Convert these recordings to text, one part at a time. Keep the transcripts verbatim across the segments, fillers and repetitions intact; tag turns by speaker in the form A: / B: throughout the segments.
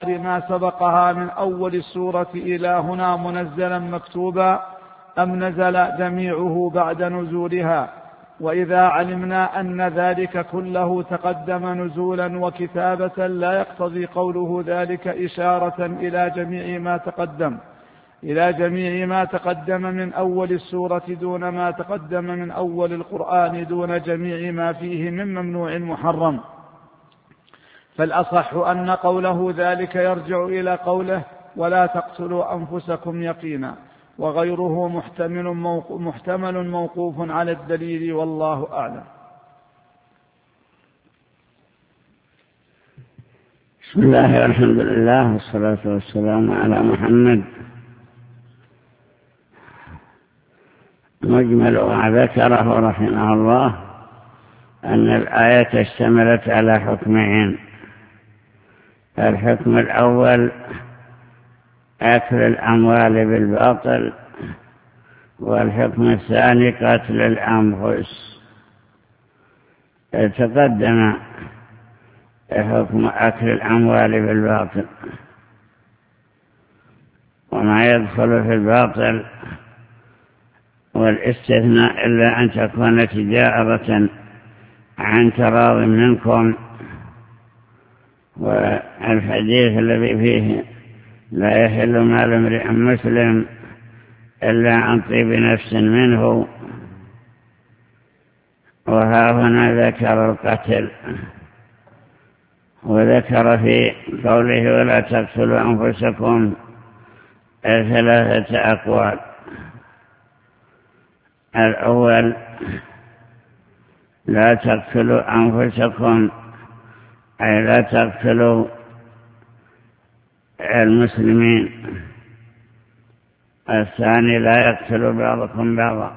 A: ما سبقها من أول السورة إلى هنا منزلا مكتوبا أم نزل جميعه بعد نزولها؟ وإذا علمنا أن ذلك كله تقدم نزولا وكتابة لا يقتضي قوله ذلك إشارة إلى جميع ما تقدم إلى جميع ما تقدم من أول السورة دون ما تقدم من أول القرآن دون جميع ما فيه من ممنوع محرم. فالأصح أن قوله ذلك يرجع إلى قوله ولا تقتلوا أنفسكم يقينا، وغيره محتمل موقوف, محتمل موقوف على الدليل، والله أعلم.
B: بسم الله والحمد لله والصلاة والسلام على محمد. مجمل ما ذكره رحمه الله أن الآية اشتملت على حكمين: الحكم الأول أكل الأموال بالباطل، والحكم الثاني قتل الأنفس. تقدم حكم أكل الأموال بالباطل، وما يدخل في الباطل والاستثناء إلا أن تكون تجارة عن تراض منكم. والحديث الذي فيه لا يحل مال امرئ مسلم إلا عن طيب نفس منه، وها هنا ذكر القتل، وذكر في قوله ولا تقتلوا أنفسكم ثلاثة أقوال. الأول لا تقتلوا أنفسكم أي لا تقتلوا المسلمين. الثاني لا يقتل بعضكم بعضا.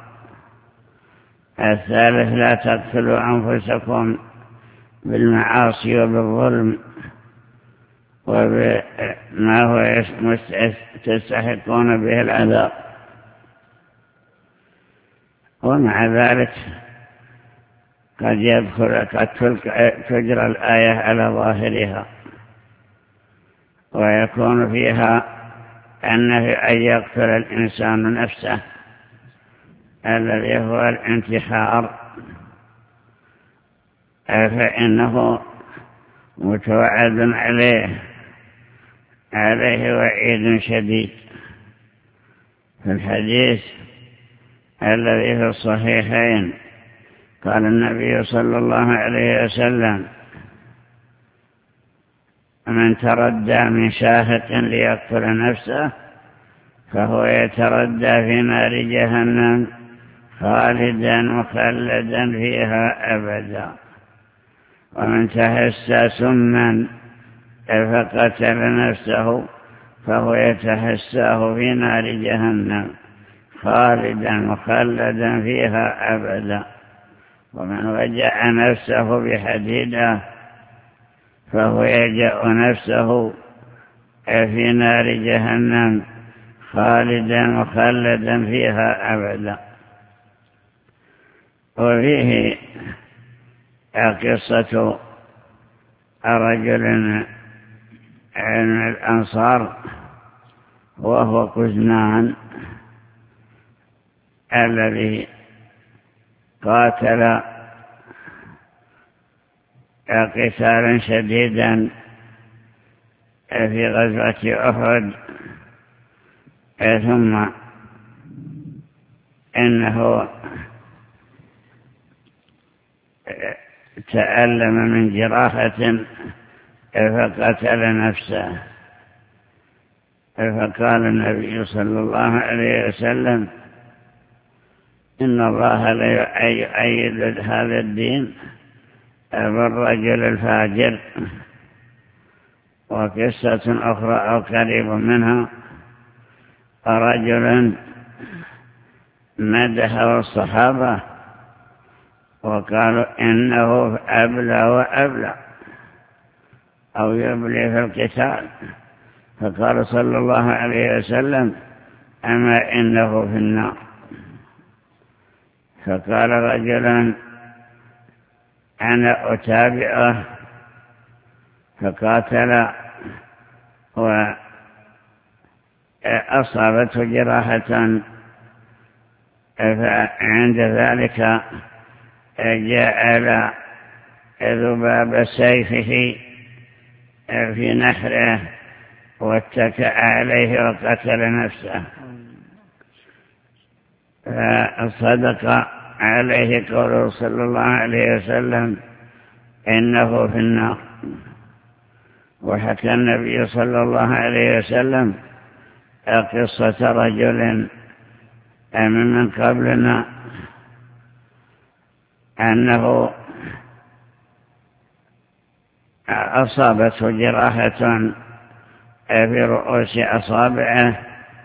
B: الثالث لا تقتلوا أنفسكم بالمعاصي وبالظلم وبما هو تستحقون به العذاب. ومع ذلك قد يدخل قد تجرى الآية على ظاهرها، ويكون فيها أنه أن يقتل الإنسان نفسه الذي هو الانتحار، فإنه متوعد عليه عليه وعيد شديد. في الحديث الذي في الصحيحين قال النبي صلى الله عليه وسلم: من تردى من شاهق ليقتل نفسه فهو يتردى في نار جهنم خالدا مخلدا فيها أبدا. ومن تهسى سما فقتل نفسه فهو يتهساه في نار جهنم خالدا مخلدا فيها أبدا. ومن وجع نفسه بحديدة فهو يجأ نفسه في نار جهنم خالدا مخلدا فيها أبدا. وفيه قصة رجل من الأنصار وهو كزنان الذي قاتل قتالا شديدا في غزوة أحد، ثم إنه تألم من جراحة فقتل نفسه. فقال النبي صلى الله عليه وسلم: إن الله لا يؤيد هذا الدين بالرجل الفاجر. وقصة أخرى أو قريب منها: رجل مدحه الصحابة وقالوا إنه أبلى وأبلى أو يبلي في القتال، فقال صلى الله عليه وسلم: أما إنه في النار. فقال رجلا: أنا أتابعه، فقاتل وأصابته جراحة، فعند ذلك جعل ذباب سيفه في نحره واتكأ عليه وقتل نفسه، فصدق عليه قوله صلى الله عليه وسلم إنه في النار. وحكى النبي صلى الله عليه وسلم قصة رجل من قبلنا أنه أصابته جراحة في رؤوس أصابعه،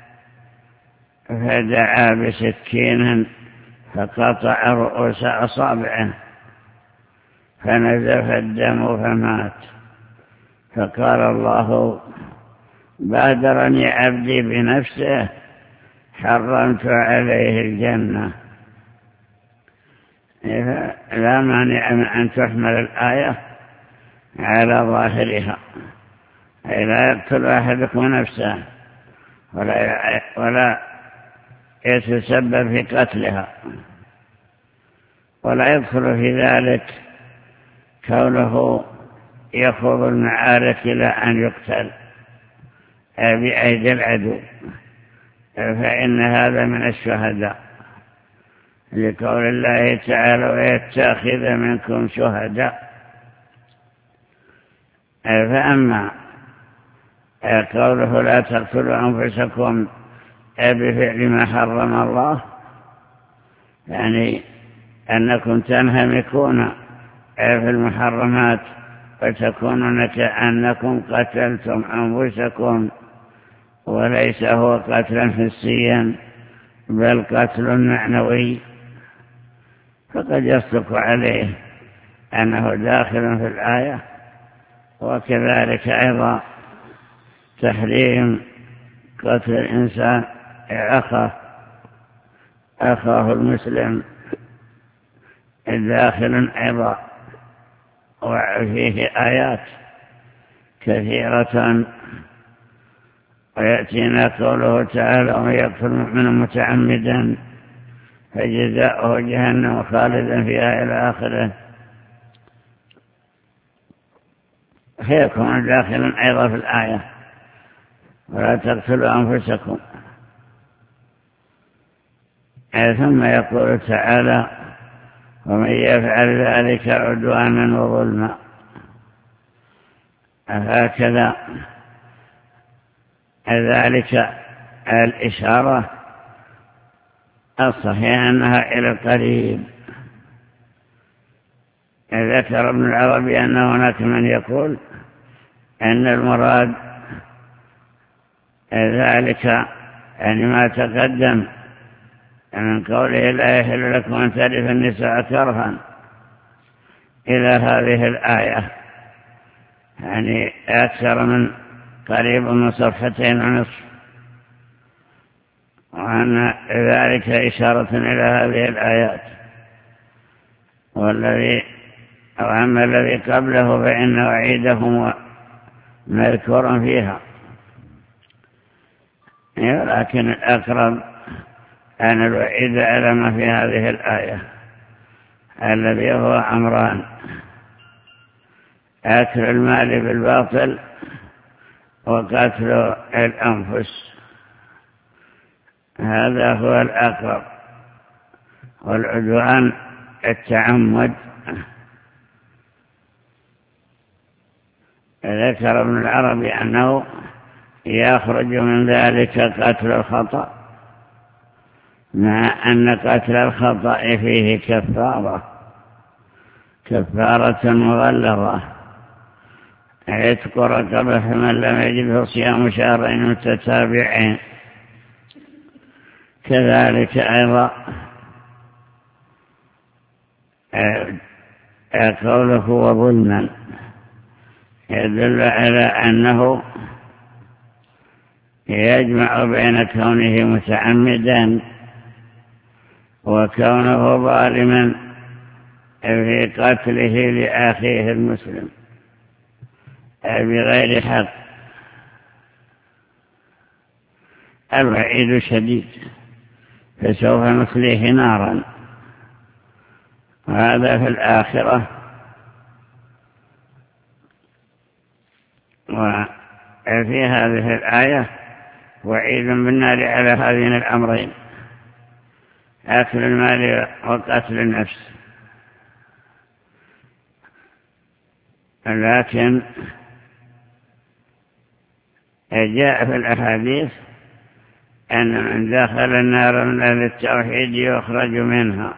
B: فدعا بسكين فقطع رؤوس أصابعه فنزف الدم فمات. فقال الله بادرني عبدي بنفسه حرمت عليه الجنة. لا مانع من أن تحمل الآية على ظاهرها، أي لا يقتل أحدكم نفسه ولا, ولا يتسبب في قتلها، ولا يدخل في ذلك كونه يخوض المعارك إلى أن يقتل بأيدي العدو، فإن هذا من الشهداء، لقول الله تعالى ويتخذ منكم شهداء. فأما قوله لا تقتلوا أنفسكم بفعل ما حرم الله، يعني أنكم تنهمكون في المحرمات وتكونون كأنكم قتلتم أنفسكم، وليس هو قتلا حسيا بل قتل معنوي، فقد يصدق عليه أنه داخل في الآية. وكذلك أيضا تحريم قتل الإنسان أخاه أخاه المسلم داخل أيضا، وفيه آيات كثيرة. ويأتينا قوله تعالى ومن يقتل مؤمنا متعمدا فجزاؤه جهنم خالدا فيها إلى آخره، فيكون داخلا أيضا في الآية ولا تقتلوا أنفسكم. ثم يقول تعالى ومن يفعل ذلك عدوانا وظلما. هكذا ذلك الإشارة الصحيح أنها إلى القريب. ذكر ابن العربي أن هناك من يقول أن المراد ذلك يعني ما تقدم من قوله لا يحل لكم أن تعرف النساء كرها إلى هذه الآية، يعني أكثر من قريب من صفحتين ونصف، وأن ذلك إشارة إلى هذه الآيات. والذي وأما الذي قبله فإن وعيدهم مذكور فيها، لكن الأقرب أن الوعيد على ما في هذه الآية الذي هو أمران: أكل المال بالباطل وقتل الأنفس. هذا هو الأقرب. والعدوان التعمد. ذكر ابن العربي أنه يخرج من ذلك قتل الخطأ، مع أن قتل الخطأ فيه كفارة كفارة مغلظة، عتق رقبة من لم يجد صيام شهرين متتابعين. كذلك أيضا قوله وظلما يدل على أنه يجمع بين كونه متعمدا وكونه ظالما في قتله لأخيه المسلم بغير حق. الوعيد شديد، فسوف نصليه نارا. وهذا في الآخرة. وفي هذه الآية وعيد بالنار على هذين الأمرين: أكل المال وقتل النفس. لكن جاء في الأحاديث أن من دخل النار من أهل التوحيد يخرج منها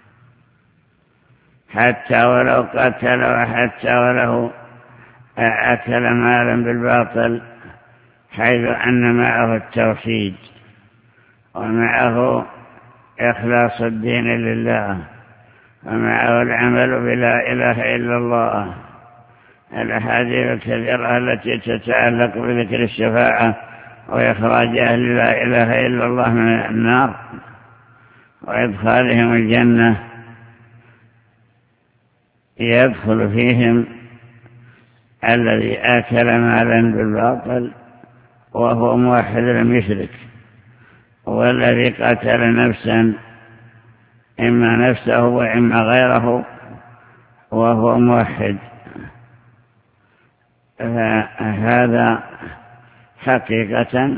B: حتى ولو قتل، وحتى ولو أكل مالا بالباطل، حيث أن معه التوحيد ومعه إخلاص الدين لله ومعه العمل بلا إله إلا الله. الأحاديث الكثيرة التي تتعلق بذكر الشفاعة وإخراج أهل لا إله إلا الله من النار وإدخالهم الجنة، يدخل فيهم الذي آكل مالا بالباطل وهو موحد لم يشرك، والذي قتل نفسا إما نفسه وإما غيره وهو موحد. فهذا حقيقة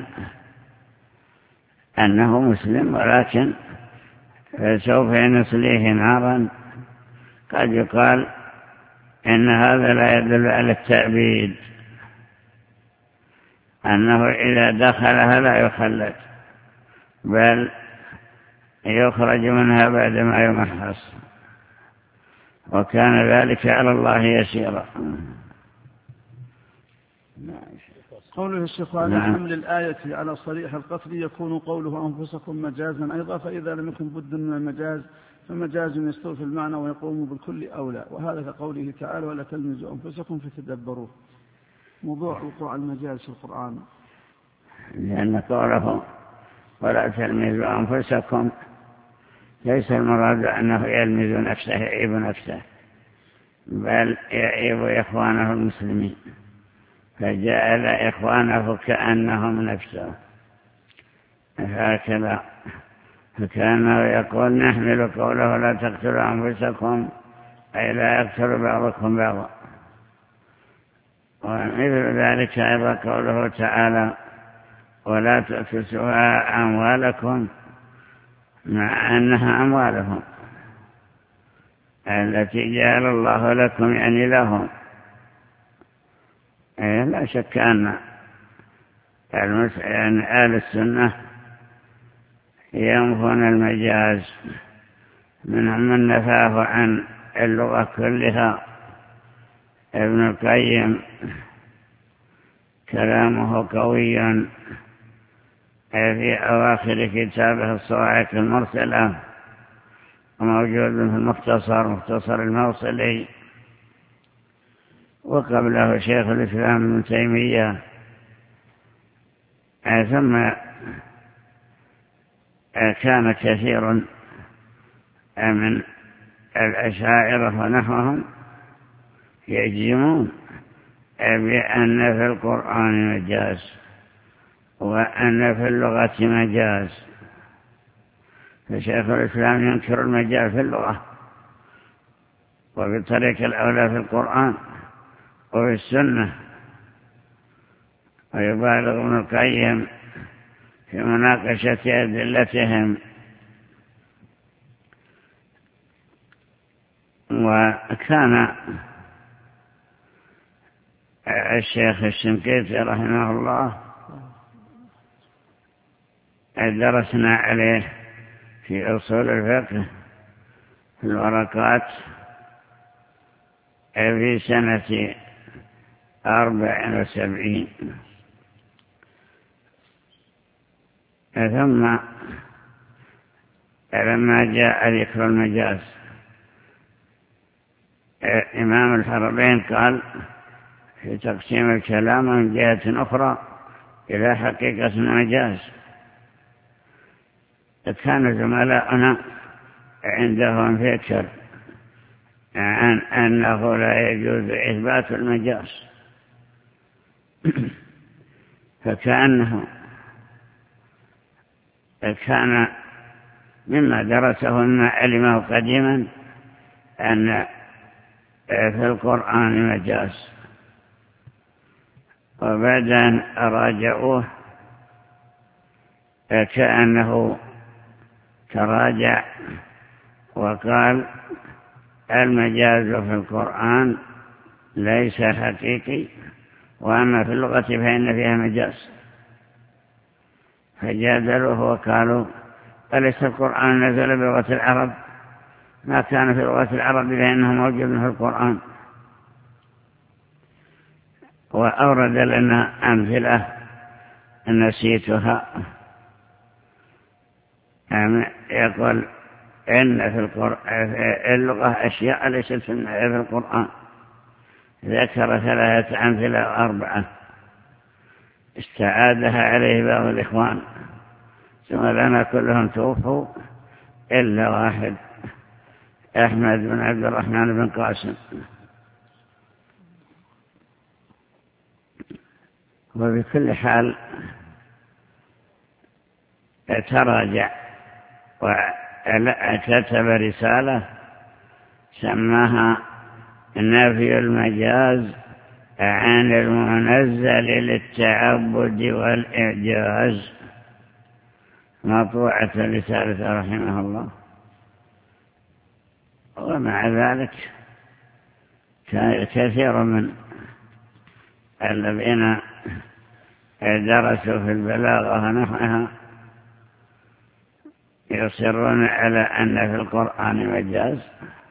B: أنه مسلم، ولكن سوف نصليه نارا. قد يقال إن هذا لا يدل على التأبيد، أنه إذا دخلها لا يخلد، بل يخرج منها بعدما يمحص، وكان ذلك على الله يسيرا.
A: قوله الشيخ على حمل الآية على صريح القتل يكون قوله أنفسكم مجازا أيضا، فإذا لم يكن بد من المجاز فمجاز يستوفي المعنى ويقوم بالكل أولى، وهذا كقوله تعالى: ولا تلمزوا أنفسكم فتدبروه. موضوع وقوع المجاز في القرآن،
B: لأن قوله ولا تلمزوا أنفسكم ليس المراد أنه يلمز نفسه يعيب نفسه، بل يعيب إخوانه المسلمين، فجعل إخوانه كأنهم نفسه. هكذا فكانه يقول نحمل قوله لا تقتلوا أنفسكم أي لا يقتل بعضكم بعضا. ومثل ذلك أيضا قوله تعالى: ولا تأكلوا أموالكم، مع أنها أموالهم التي جعل الله لكم يعني لهم. لا شك أن يعني آل السنة ينفون المجاز، منهم من نفاه عن اللغة كلها. ابن القيم كلامه قوي في أواخر كتابه الصواعق المرسلة، وموجود في المختصر مختصر الموصلي، وقبله شيخ الإسلام ابن تيمية. ثم كان كثير من الأشاعرة ونحوهم يجزمون بأن في القرآن مجاز وأن في اللغة مجاز، فشيخ الإسلام ينكر المجاز في اللغة وبالطريق الأولى في القرآن وفي السنة، ويبالغ ابن القيم في مناقشة أدلتهم. وكان الشيخ الشنقيطي رحمه الله درسنا عليه في أصول الفقه في الورقات في سنة أربع وسبعين. ثم لما جاء ذكر المجاز، إمام الحرمين قال في تقسيم الكلام من جهة أخرى إلى حقيقة المجاز. كان زملاءنا عندهم فكر عن أنه لا يجوز إثبات المجاز، فكأنه كان مما درسه مما علمه قديما أن في القرآن مجاز، وبعد أن راجعوه كأنه تراجع وقال المجاز في القرآن ليس حقيقي، وأما في اللغة فإن فيها مجاز. فجادلوه وقالوا أليس القرآن نزل بلغة العرب؟ ما كان في لغة العرب فإنه موجود في القرآن. وأورد لنا أمثلة نسيتها. يقول إن في اللغة أشياء ليست في القرآن. ذكر ثلاثة أمثلة أربعة استعادها عليه بعض الإخوان، ثم لنا كلهم توفوا إلا واحد، أحمد بن عبد الرحمن بن قاسم. وبكل حال تراجع وكتب رسالة سماها نفي المجاز عن المنزل للتعبد والإعجاز، مطبوعة رسالة رحمه الله. ومع ذلك كثير من الذين درسوا في البلاغة ونحوها يصرون على أن في القرآن مجاز،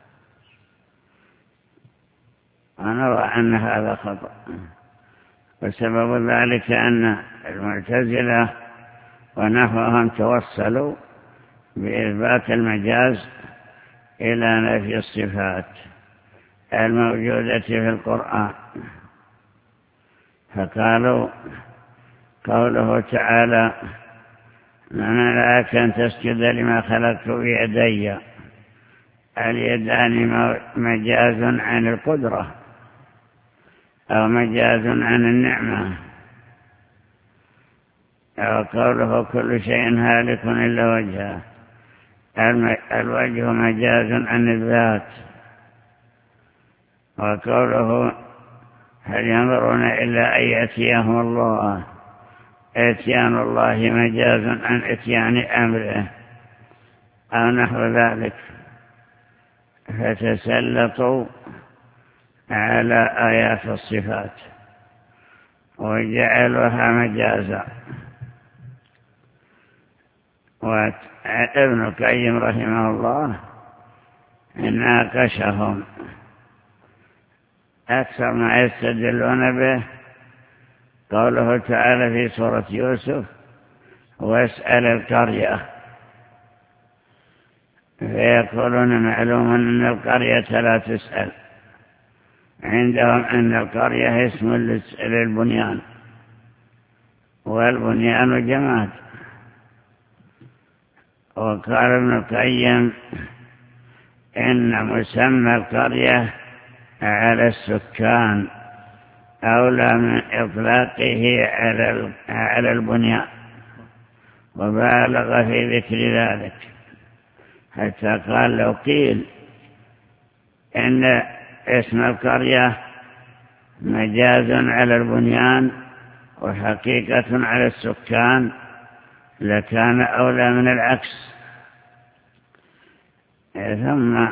B: ونرى أن هذا خطأ. وسبب ذلك أن المعتزلة ونحوهم توصلوا بإثبات المجاز إلى نفي الصفات الموجودة في القرآن، فقالوا قوله تعالى من لك أن تسجد لما خلقت بيدي، اليدان مجاز عن القدرة أو مجاز عن النعمة، أو قوله كل شيء هالك إلا وجهه، الوجه مجاز عن الذات، وقوله هل ينظرون إلا أن يأتيهم الله، اتيان الله مجاز عن اتيان أمره أو نحو ذلك. فتسلطوا على آيات الصفات وجعلوها مجازا. وابن القيم رحمه الله ناقشهم أكثر ما يستدلون به قوله تعالى في سورة يوسف واسأل القرية، فيقولون معلوم أن القرية لا تسأل، عندهم أن القرية اسم للبنيان والبنيان جماد. وقال ابن القيم إن مسمى القرية على السكان أولى من إطلاقه على البنيان، وبالغ في ذكر ذلك حتى قال لو قيل إن اسم القرية مجاز على البنيان وحقيقة على السكان لكان أولى من العكس. ثم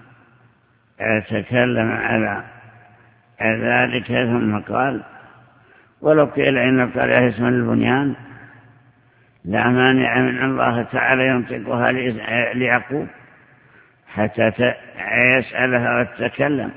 B: تكلم على ذلك ثم قال ولو قيل إن القرية اسم البنيان لا مانع من الله تعالى ينطقها ليعقوب حتى يسألها وتتكلم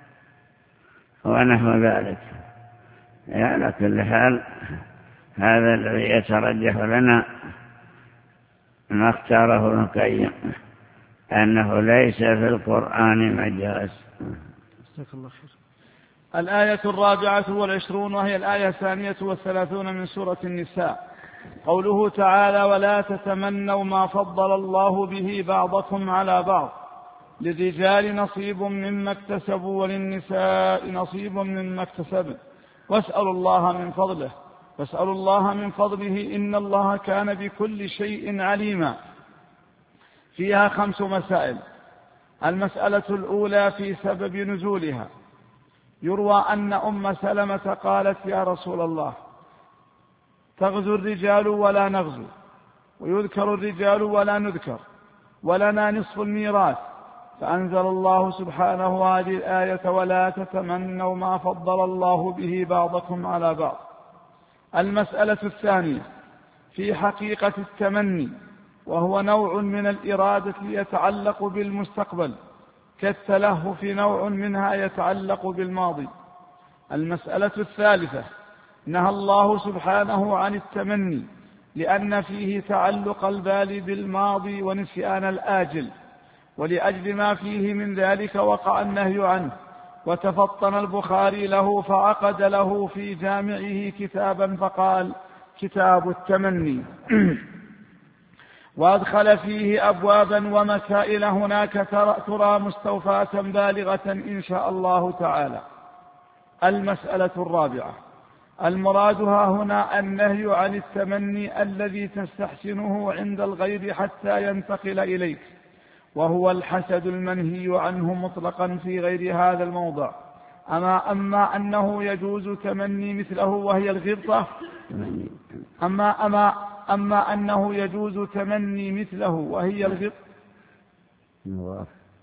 B: ونحو ذلك. على كل حال هذا الذي يترجح لنا ما اختاره ابن القيم أنه ليس في القرآن مجاز.
A: جزاك الله خير. الآية الرابعة والعشرون وهي الآية الثانية والثلاثون من سورة النساء، قوله تعالى ولا تتمنوا ما فضل الله به بعضكم على بعض، للرجال نصيب مما اكتسبوا وللنساء نصيب مما اكتسبن واسألوا الله من فضله فاسألوا الله من فضله إن الله كان بكل شيء عليما. فيها خمس مسائل. المسألة الأولى في سبب نزولها. يروى أن أم سلمة قالت يا رسول الله تغزو الرجال ولا نغزو، ويذكر الرجال ولا نذكر، ولنا نصف الميراث، فأنزل الله سبحانه هذه الآية ولا تتمنوا ما فضل الله به بعضكم على بعض. المسألة الثانية في حقيقة التمني، وهو نوع من الإرادة يتعلق بالمستقبل، كالتلهف نوع منها يتعلق بالماضي. المسألة الثالثة نهى الله سبحانه عن التمني لأن فيه تعلق البال بالماضي ونسيان الآجل، ولأجل ما فيه من ذلك وقع النهي عنه، وتفطن البخاري له فعقد له في جامعه كتابا فقال كتاب التمني وأدخل فيه أبوابا ومسائل هناك ترى مستوفاة بالغة إن شاء الله تعالى. المسألة الرابعة المرادها هنا النهي عن التمني الذي تستحسنه عند الغير حتى ينتقل إليك، وهو الحسد المنهي عنه مطلقا في غير هذا الموضع. أما, أما أنه يجوز تمني مثله وهي الغبطة أما, أما, أما أنه يجوز تمني مثله وهي الغبطة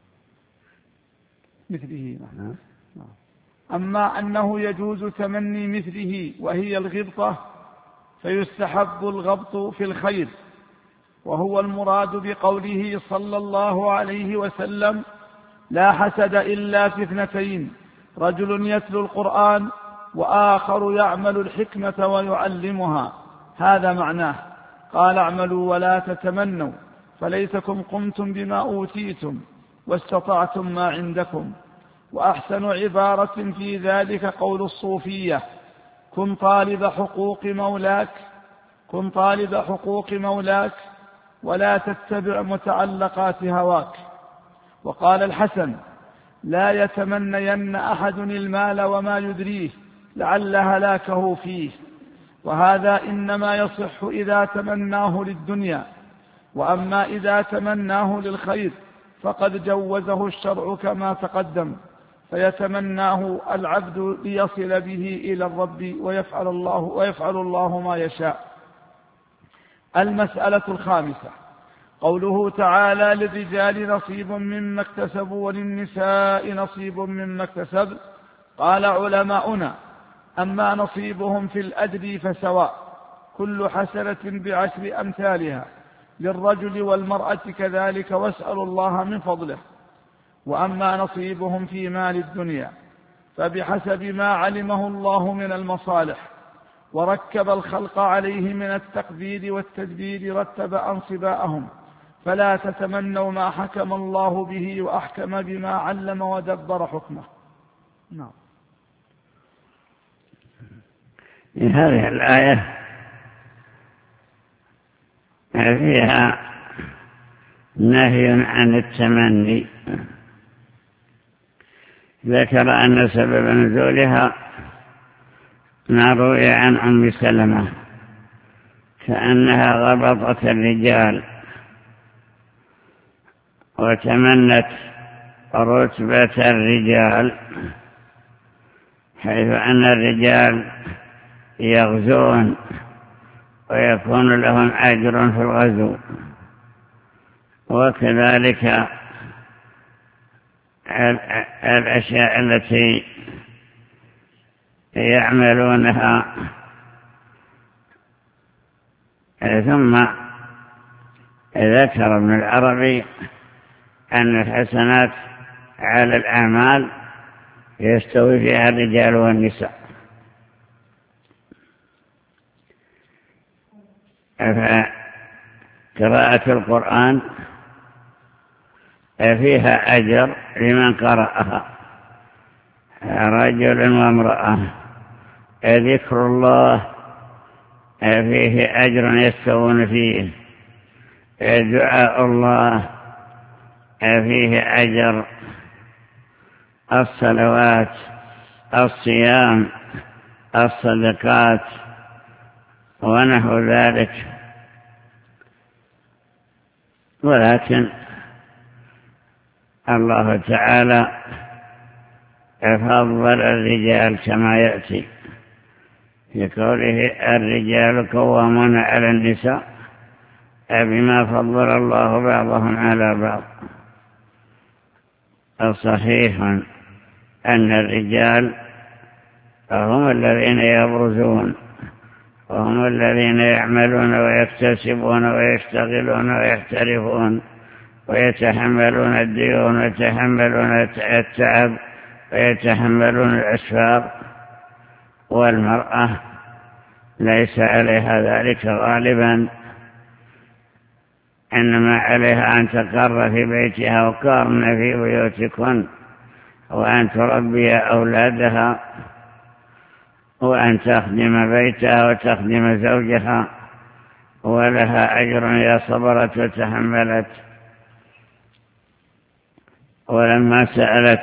A: مثله أما أنه يجوز تمني مثله وهي الغبطة فيستحب الغبط في الخير، وهو المراد بقوله صلى الله عليه وسلم لا حسد إلا في اثنتين، رجل يتلو القرآن وآخر يعمل الحكمة ويعلمها، هذا معناه. قال اعملوا ولا تتمنوا فليتكم قمتم بما أوتيتم واستطعتم ما عندكم. وأحسن عبارة في ذلك قول الصوفية كن طالب حقوق مولاك كن طالب حقوق مولاك ولا تتبع متعلقات هواك. وقال الحسن لا يتمنين أحد المال وما يدريه لعل هلاكه فيه، وهذا إنما يصح إذا تمناه للدنيا، وأما إذا تمناه للخير فقد جوزه الشرع كما تقدم، فيتمناه العبد ليصل به إلى الرب ويفعل الله, ويفعل الله ما يشاء. المسألة الخامسة قوله تعالى للرجال نصيب مما اكتسبوا وللنساء نصيب مما اكتسب. قال علماؤنا أما نصيبهم في الأجر فسواء، كل حسنة بعشر أمثالها، للرجل والمرأة كذلك، واسألوا الله من فضله. وأما نصيبهم في مال الدنيا فبحسب ما علمه الله من المصالح وركب الخلق عليه من التقدير والتدبير رتب أنصباءهم، فلا تتمنوا ما حكم الله به وأحكم بما علم ودبر حكمه. نعم.
B: هذه الآية فيها نهي عن التمني. ذكر أن سبب نزولها ما روي عن أم سلمة كأنها غبطت الرجال وتمنت رتبة الرجال، حيث أن الرجال يغزون ويكون لهم أجر في الغزو، وكذلك الأشياء التي يعملونها. ثم ذكر ابن العربي أن الحسنات على الأعمال يستوي فيها الرجال والنساء، فقراءة القرآن فيها أجر لمن قرأها، رجل وامرأة. ذكر الله فيه أجر يستوون فيه، دعاء الله فيه أجر، الصلوات، الصيام، الصدقات، ونحو ذلك. ولكن الله تعالى فضل الرجال كما يأتي في قوله الرجال قوامون على النساء بما فضل الله بعضهم على بعض. الصحيح أن الرجال هم الذين يبرزون وهم الذين يعملون ويكتسبون ويشتغلون ويحترفون ويتحملون الديون ويتحملون التعب ويتحملون الأسفار، والمرأة ليس عليها ذلك غالبا، إنما عليها أن تقر في بيتها وقرن في بيوتكن وأن تربي أولادها وأن تخدم بيتها وتخدم زوجها، ولها أجر إذا صبرت وتحملت. ولما سألت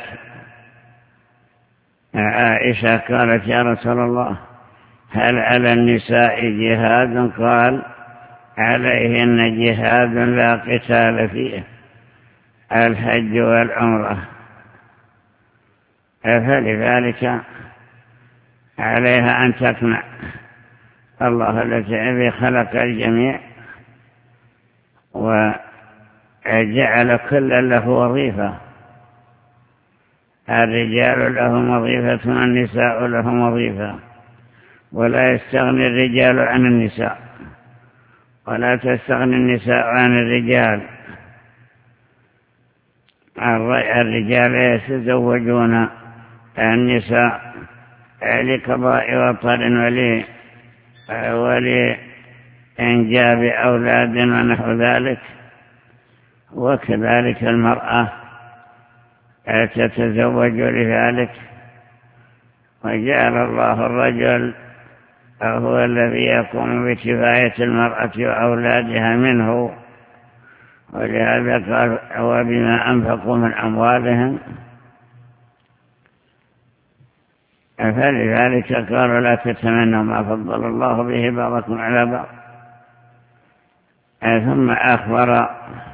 B: عائشة قالت يا رسول الله هل على النساء جهاد؟ قال عليهن جهاد لا قتال فيه، الحج والعمرة. فلذلك عليها أن تقنع الله الذي خلق الجميع وجعل كل له وظيفة، الرجال لهم وظيفة والنساء لهم وظيفة، ولا يستغني الرجال عن النساء ولا تستغني النساء عن الرجال. الرجال يتزوجون النساء لقضاء وطر ولإنجاب أولاد ونحو ذلك، وكذلك المرأة تتزوج لذلك. وجعل الله الرجل هو الذي يقوم بكفاية المرأة وأولادها منه، ولهذا قال وبما أنفقوا من أموالهم. فلذلك قالوا لا تتمنوا ما فضل الله به بعضكم على بعض. ثم أخبر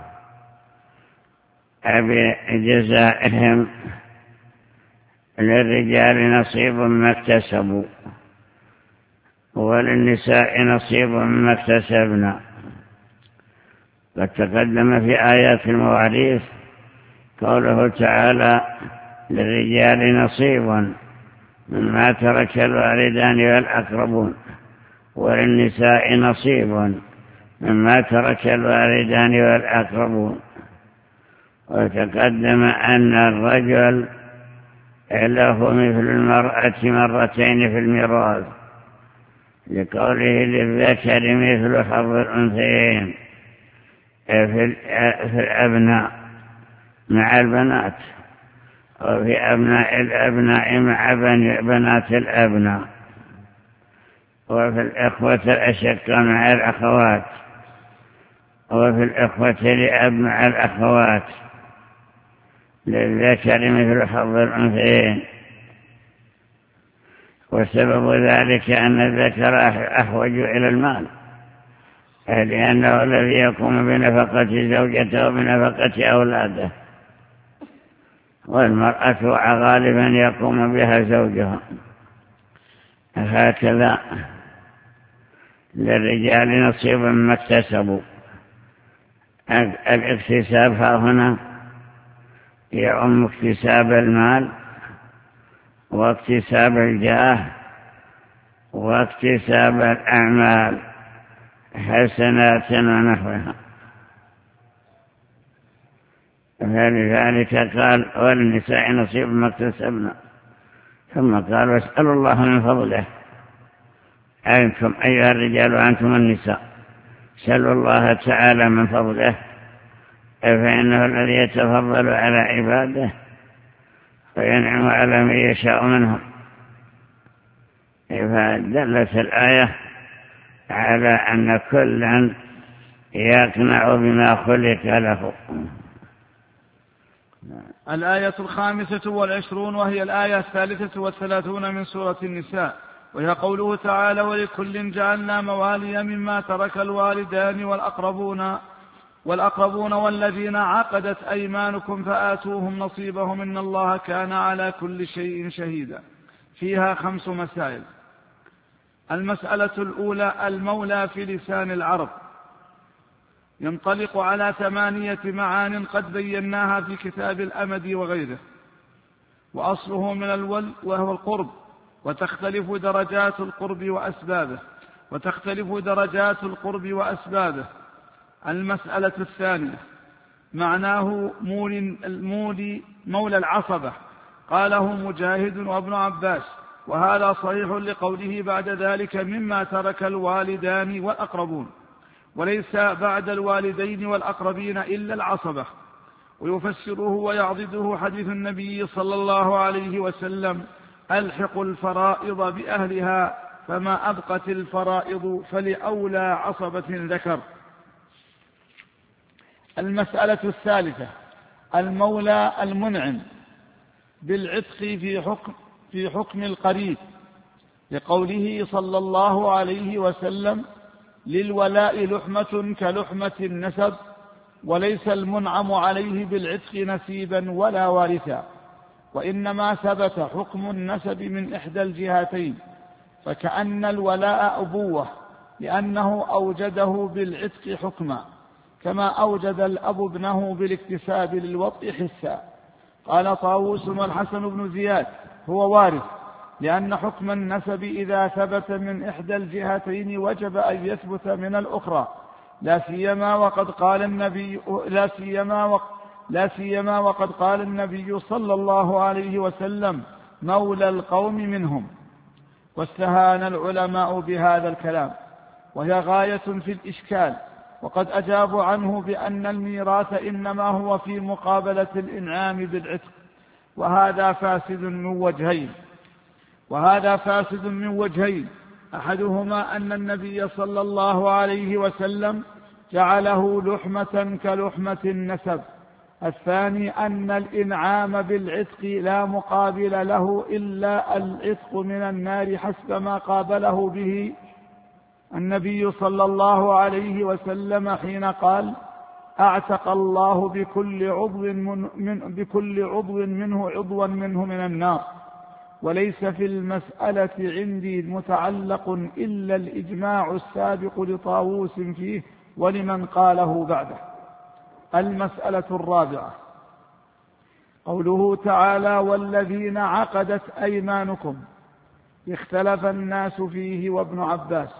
B: بجزائهم للرجال نصيب مما اكتسبوا وللنساء نصيب مما اكتسبنا. قد تقدم في آيات المواريث قوله تعالى للرجال نصيب مما ترك الوالدان والأقربون وللنساء نصيب مما ترك الوالدان والأقربون. وتقدم أن الرجل له مثل المرأة مرتين في الميراث لقوله للذكر مثل حظ الأنثيين في الأبناء مع البنات، وفي أبناء الأبناء مع بنات الأبناء، وفي الإخوة الأشقة مع الأخوات، وفي الإخوة لأب مع الأخوات للذكر مثل حظ الأنثيين. وسبب ذلك أن الذكر أحوج إلى المال، لأنه الذي يقوم بنفقة زوجته وبنفقة أولاده، والمرأة غالبا يقوم بها زوجها. هكذا للرجال نصيب مما اكتسبوا. الاكتساب هنا يعم اكتساب المال واكتساب الجاه واكتساب الأعمال حسنات ونحوها. فلذلك قال وللنساء نصيب ما اكتسبنا، ثم قال واسألوا الله من فضله. أنتم أيها الرجال وأنتم النساء سألوا الله تعالى من فضله، فإنه الذي يتفضل على عباده وينعم على من يشاء منهم. فدلت الآية على أن كلا يقنع بما خلق له.
A: الآية الخامسة والعشرون وهي الآية الثالثة والثلاثون من سورة النساء. وهي قوله تعالى ولكل جعلنا موالي مما ترك الوالدان والأقربون والأقربون والذين عقدت أيمانكم فآتوهم نصيبهم إن الله كان على كل شيء شهيدا. فيها خمس مسائل. المسألة الأولى المولى في لسان العرب ينطلق على ثمانية معان قد بيناها في كتاب الأمد وغيره، وأصله من الول وهو القرب، وتختلف درجات القرب وأسبابه وتختلف درجات القرب وأسبابه. المسألة الثانية معناه مولي المولي مولى العصبة، قاله مجاهد وابن عباس، وهذا صحيح لقوله بعد ذلك مما ترك الوالدان والأقربون، وليس بعد الوالدين والأقربين إلا العصبة. ويفسره ويعضده حديث النبي صلى الله عليه وسلم ألحق الفرائض بأهلها فما أبقت الفرائض فلأولى عصبة ذكر. المسألة الثالثة المولى المنعم بالعتق في حكم, في حكم القريب، لقوله صلى الله عليه وسلم للولاء لحمة كلحمة النسب، وليس المنعم عليه بالعتق نسيبا ولا وارثا، وإنما ثبت حكم النسب من إحدى الجهتين، فكأن الولاء أبوة لأنه أوجده بالعتق حكما، كما أوجد الأب ابنه بالاكتساب للوطء حسا. قال طاووس والحسن بن زياد هو وارث، لأن حكم النسب إذا ثبت من إحدى الجهتين وجب أن يثبت من الأخرى، لا سيما وقد قال النبي لا سيما وقد لا سيما وقد قال النبي صلى الله عليه وسلم مولى القوم منهم. واستهان العلماء بهذا الكلام، وهي غاية في الإشكال، وقد أجابوا عنه بأن الميراث إنما هو في مقابلة الإنعام بالعتق، وهذا فاسد من وجهين وهذا فاسد من وجهين أحدهما أن النبي صلى الله عليه وسلم جعله لحمة كلحمة النسب، الثاني أن الإنعام بالعتق لا مقابل له إلا العتق من النار حسب ما قابله به النبي صلى الله عليه وسلم حين قال أعتق الله بكل عضو, من من بكل عضو منه عضوا منه من النار. وليس في المسألة عندي متعلق إلا الإجماع السابق لطاووس فيه ولمن قاله بعده. المسألة الرابعة قوله تعالى والذين عقدت أيمانكم، اختلف الناس فيه وابن عباس،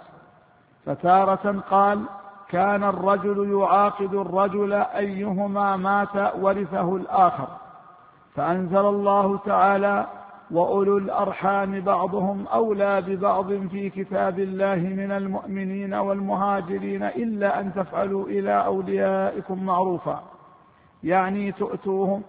A: فتارة قال كان الرجل يعاقد الرجل أيهما مات ورثه الآخر، فأنزل الله تعالى وأولو الأرحام بعضهم أولى ببعض في كتاب الله من المؤمنين والمهاجرين إلا أن تفعلوا إلى أوليائكم معروفا، يعني تؤتوهم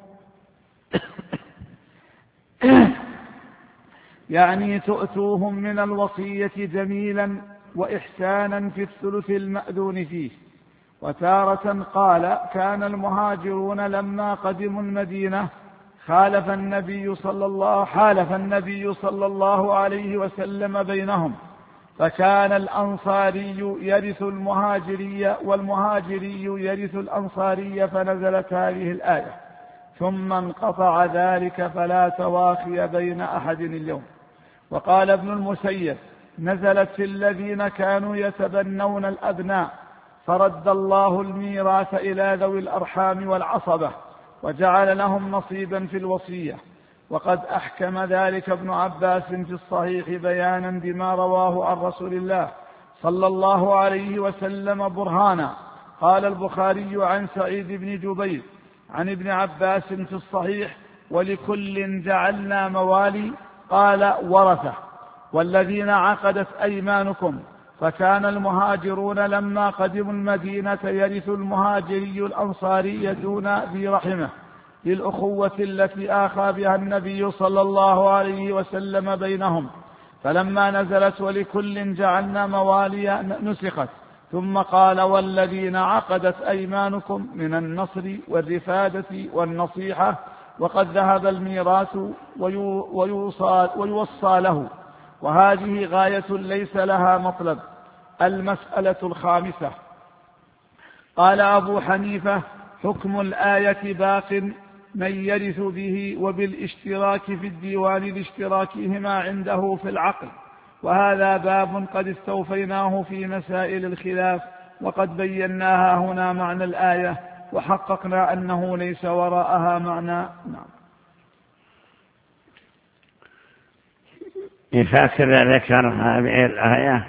A: يعني تؤتوهم من الوصية جميلا وإحسانا في الثلث المأذون فيه. وتارة قال كان المهاجرون لما قدموا المدينة خالف النبي صلى الله حالف النبي صلى الله عليه وسلم بينهم، فكان الأنصاري يرث المهاجري والمهاجري يرث الأنصاري، فنزلت هذه الآية ثم انقطع ذلك فلا تواخي بين أحد اليوم. وقال ابن المسيب نزلت في الذين كانوا يتبنون الأبناء، فرد الله الميراث إلى ذوي الأرحام والعصبة وجعل لهم نصيبا في الوصية. وقد أحكم ذلك ابن عباس في الصحيح بيانا بما رواه عن رسول الله صلى الله عليه وسلم برهانا. قال البخاري عن سعيد بن جبير عن ابن عباس في الصحيح ولكل جعلنا موالي، قال ورثه والذين عقدت أيمانكم، فكان المهاجرون لما قدموا المدينة يرث المهاجري الأنصاري دون ذي رحمه للأخوة التي آخى بها النبي صلى الله عليه وسلم بينهم، فلما نزلت ولكل جعلنا موالي نسخت، ثم قال والذين عقدت أيمانكم من النصر والرفادة والنصيحة، وقد ذهب الميراث ويوصى, ويوصى له، وهذه غاية ليس لها مطلب. المسألة الخامسة. قال أبو حنيفة: حكم الآية باق من يرث به وبالاشتراك في الديوان لاشتراكهما عنده في العقل، وهذا باب قد استوفيناه في مسائل الخلاف، وقد بيناها هنا معنى الآية وحققنا أنه ليس وراءها معنى. نعم.
B: هكذا ذكر هذه الآية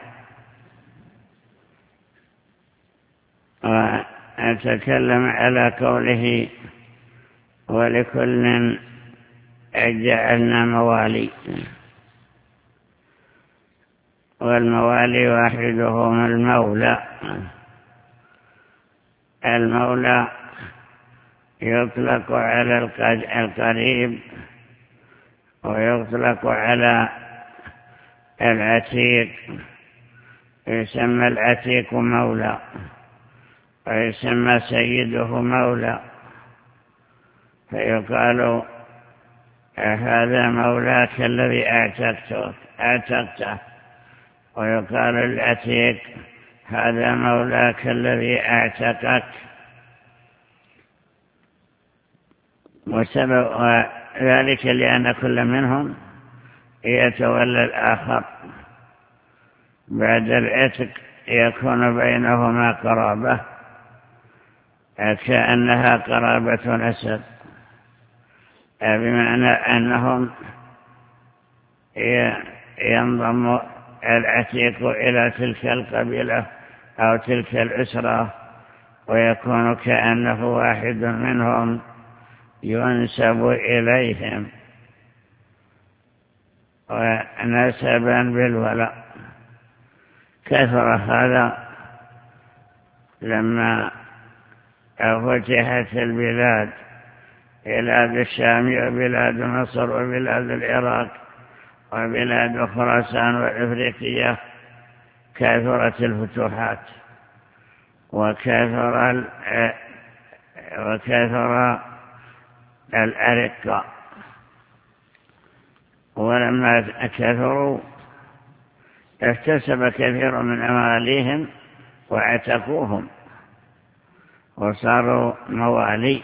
B: وأتكلم على قوله: ولكل جعلنا موالي. والموالي واحدهم المولى. المولى يطلق على القريب ويطلق على العتيق. يسمى العتيق مولى ويسمى سيده مولى، فيقال: هذا مولاك الذي اعتقته، ويقال العتيق: هذا مولاك الذي اعتقك. وسبب ذلك لأن كل منهم يتولى الآخر. بعد العتق يكون بينهما قرابة كأنها قرابة نسب، بمعنى أنهم ينضم العتيق إلى تلك القبيلة أو تلك الأسرة، ويكون كأنه واحد منهم ينسب إليهم ونسبا بالولاء. كثر هذا لما فتحت البلاد، بلاد الشام وبلاد مصر وبلاد العراق وبلاد خراسان والإفريقية، كثرت الفتوحات وكثر وكثر الأرقة. ولما كثروا اكتسب كثير من أموالهم وعتقوهم وصاروا موالي.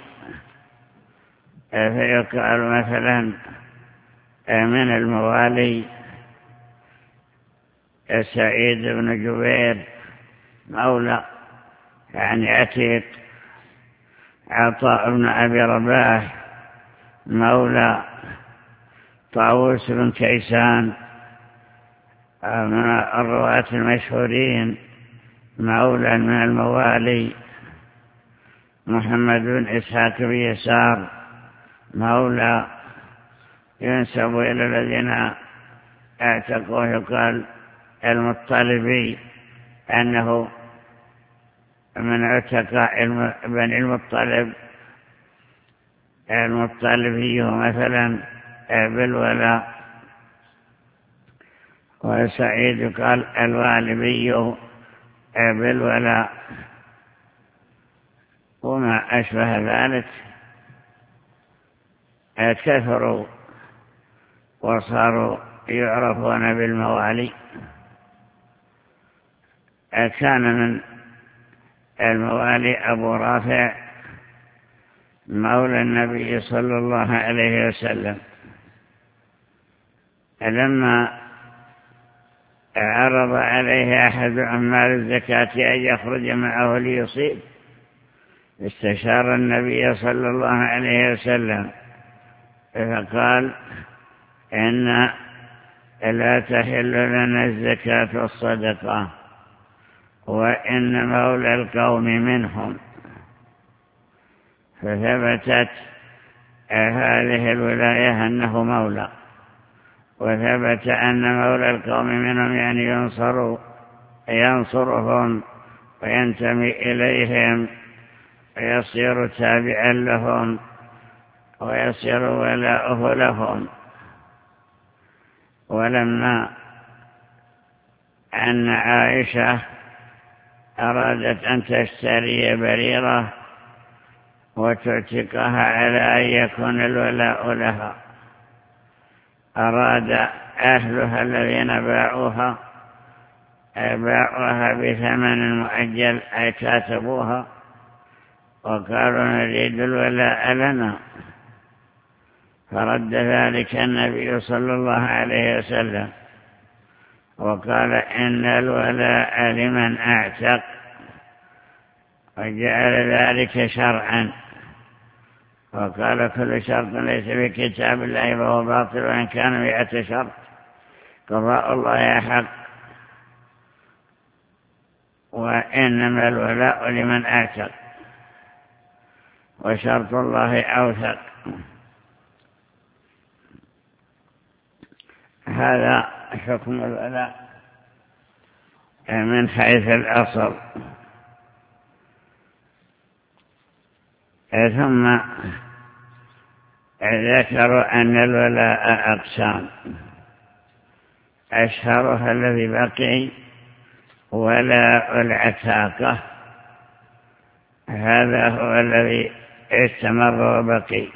B: فيقال مثلا من الموالي سعيد بن جبير مولى يعني عتيق، عطاء بن أبي رباح مولى، طاووس بن كيسان من الرواة المشهورين مولى من الموالي، محمد بن إسحاق بن يسار مولى، ينسب إلى الذين اعتقوه. يقال المطلبي أنه من عتقاء بني المطلب، المطلبي مثلا بالولاء. وسعيد قال الوالبي بالولاء، وما أشبه ذلك. كثروا وصاروا يعرفون بالموالي. كان من الموالي أبو رافع مولى النبي صلى الله عليه وسلم. لما عرض عليه أحد عمال الزكاة أن يخرج معه ليصيب، استشار النبي صلى الله عليه وسلم فقال: إن لا تحل لنا الزكاة والصدقة، وإن مولى القوم منهم. فثبتت هذه الولاية أنه مولى، وثبت أن مولى القوم منهم يعني ينصر ينصرهم وينتمي إليهم ويصير تابعا لهم ويصير ولاؤه لهم. ولما أن عائشة أرادت أن تشتري بريرة وتعتقها على أن يكون الولاء لها، أراد أهلها الذين باعوها باعوها بثمن مؤجل أي كاتبوها وقالوا نريد الولاء لنا، فرد ذلك النبي صلى الله عليه وسلم وقال إن الولاء لمن أعتق، وجعل ذلك شرعا، وقال كل شرط ليس في كتاب الله فهو باطل وإن كان مئة شرط، قضاء الله حق، وإنما الولاء لمن أعتق وشرط الله أوثق. هذا حكم الولاء من حيث الأصل. ثم ذكروا أن الولاء أقسام، أشهرها الذي بقي ولاء العتاقة، هذا هو الذي استمر وبقي.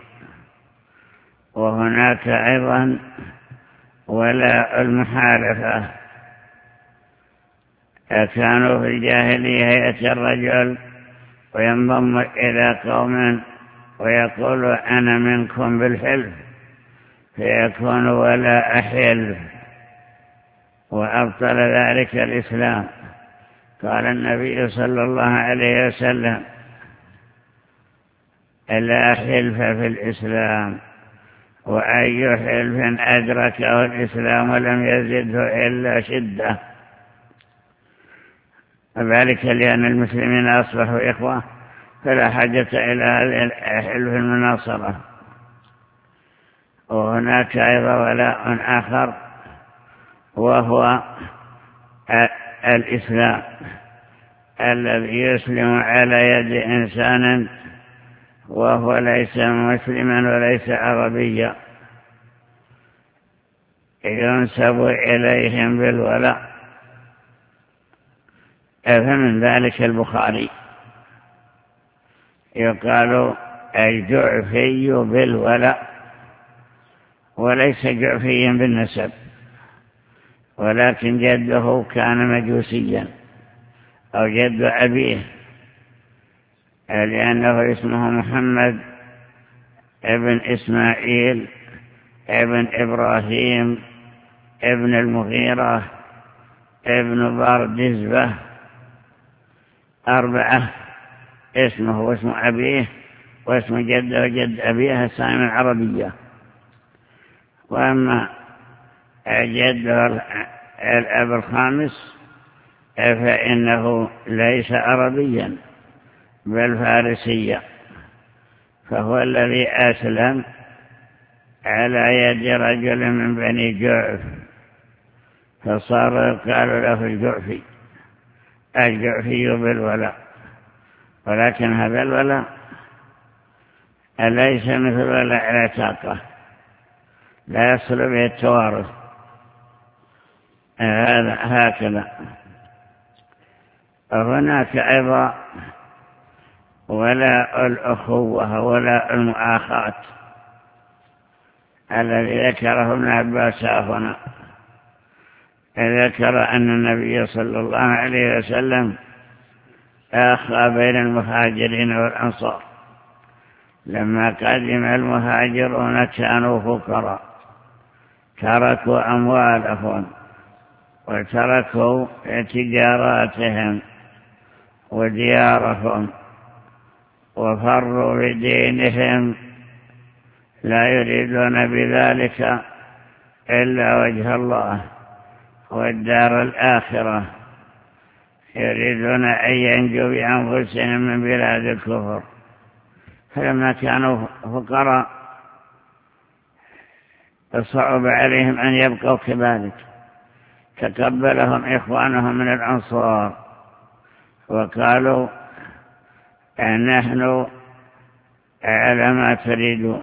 B: وهناك أيضا ولاء المحالفة، كانوا في الجاهلية يأتي الرجل وينضم إلى قوم ويقول أنا منكم بالحلف، فيكون ولاء حلف، وأبطل ذلك الإسلام. قال النبي صلى الله عليه وسلم لا حلف في الإسلام، وأي حلف أدركه الإسلام ولم يزده إلا شدة، ذلك لأن المسلمين أصبحوا إخوة فلا حاجة إلى هذه حلف المناصرة. وهناك أيضا ولاء آخر وهو الإسلام، الذي يسلم على يد إنسان وهو ليس مسلما وليس عربيا، ينسب إليهم بالولاء. فمن ذلك البخاري يقال الجعفي بالولاء، وليس جعفيا بالنسب، ولكن جده كان مجوسيا أو جد أبيه، لأنه اسمه محمد ابن إسماعيل ابن إبراهيم ابن المغيرة ابن باردزبة، أربعة، اسمه واسم أبيه واسم جده وجد أبيه السامي العربية. وأما جده الأب الخامس فإنه ليس عربيا بل فارسيا، فهو الذي أسلم على يد رجل من بني جعف، فصار يقال له الجعفي، الجعفي بالولاء. ولكن هذا الولاء ليس مثل ولاء العتاقة، لا يصل به التوارث، هذا هكذا. هناك أيضا ولاء الأخوة ولاء المؤاخاة الذي ذكره ابن عباس هنا، ذكر أن النبي صلى الله عليه وسلم آخى بين المهاجرين والأنصار. لما قدم المهاجرون كانوا فقراء، تركوا أموالهم وتركوا تجاراتهم وديارهم وفروا بدينهم، لا يريدون بذلك إلا وجه الله والدار الآخرة، يريدون أن ينجوا بأنفسهم من بلاد الكفر. فلما كانوا فقراء صعب عليهم أن يبقوا كذلك، تقبلهم إخوانهم من الأنصار وقالوا نحن على ما تريدون.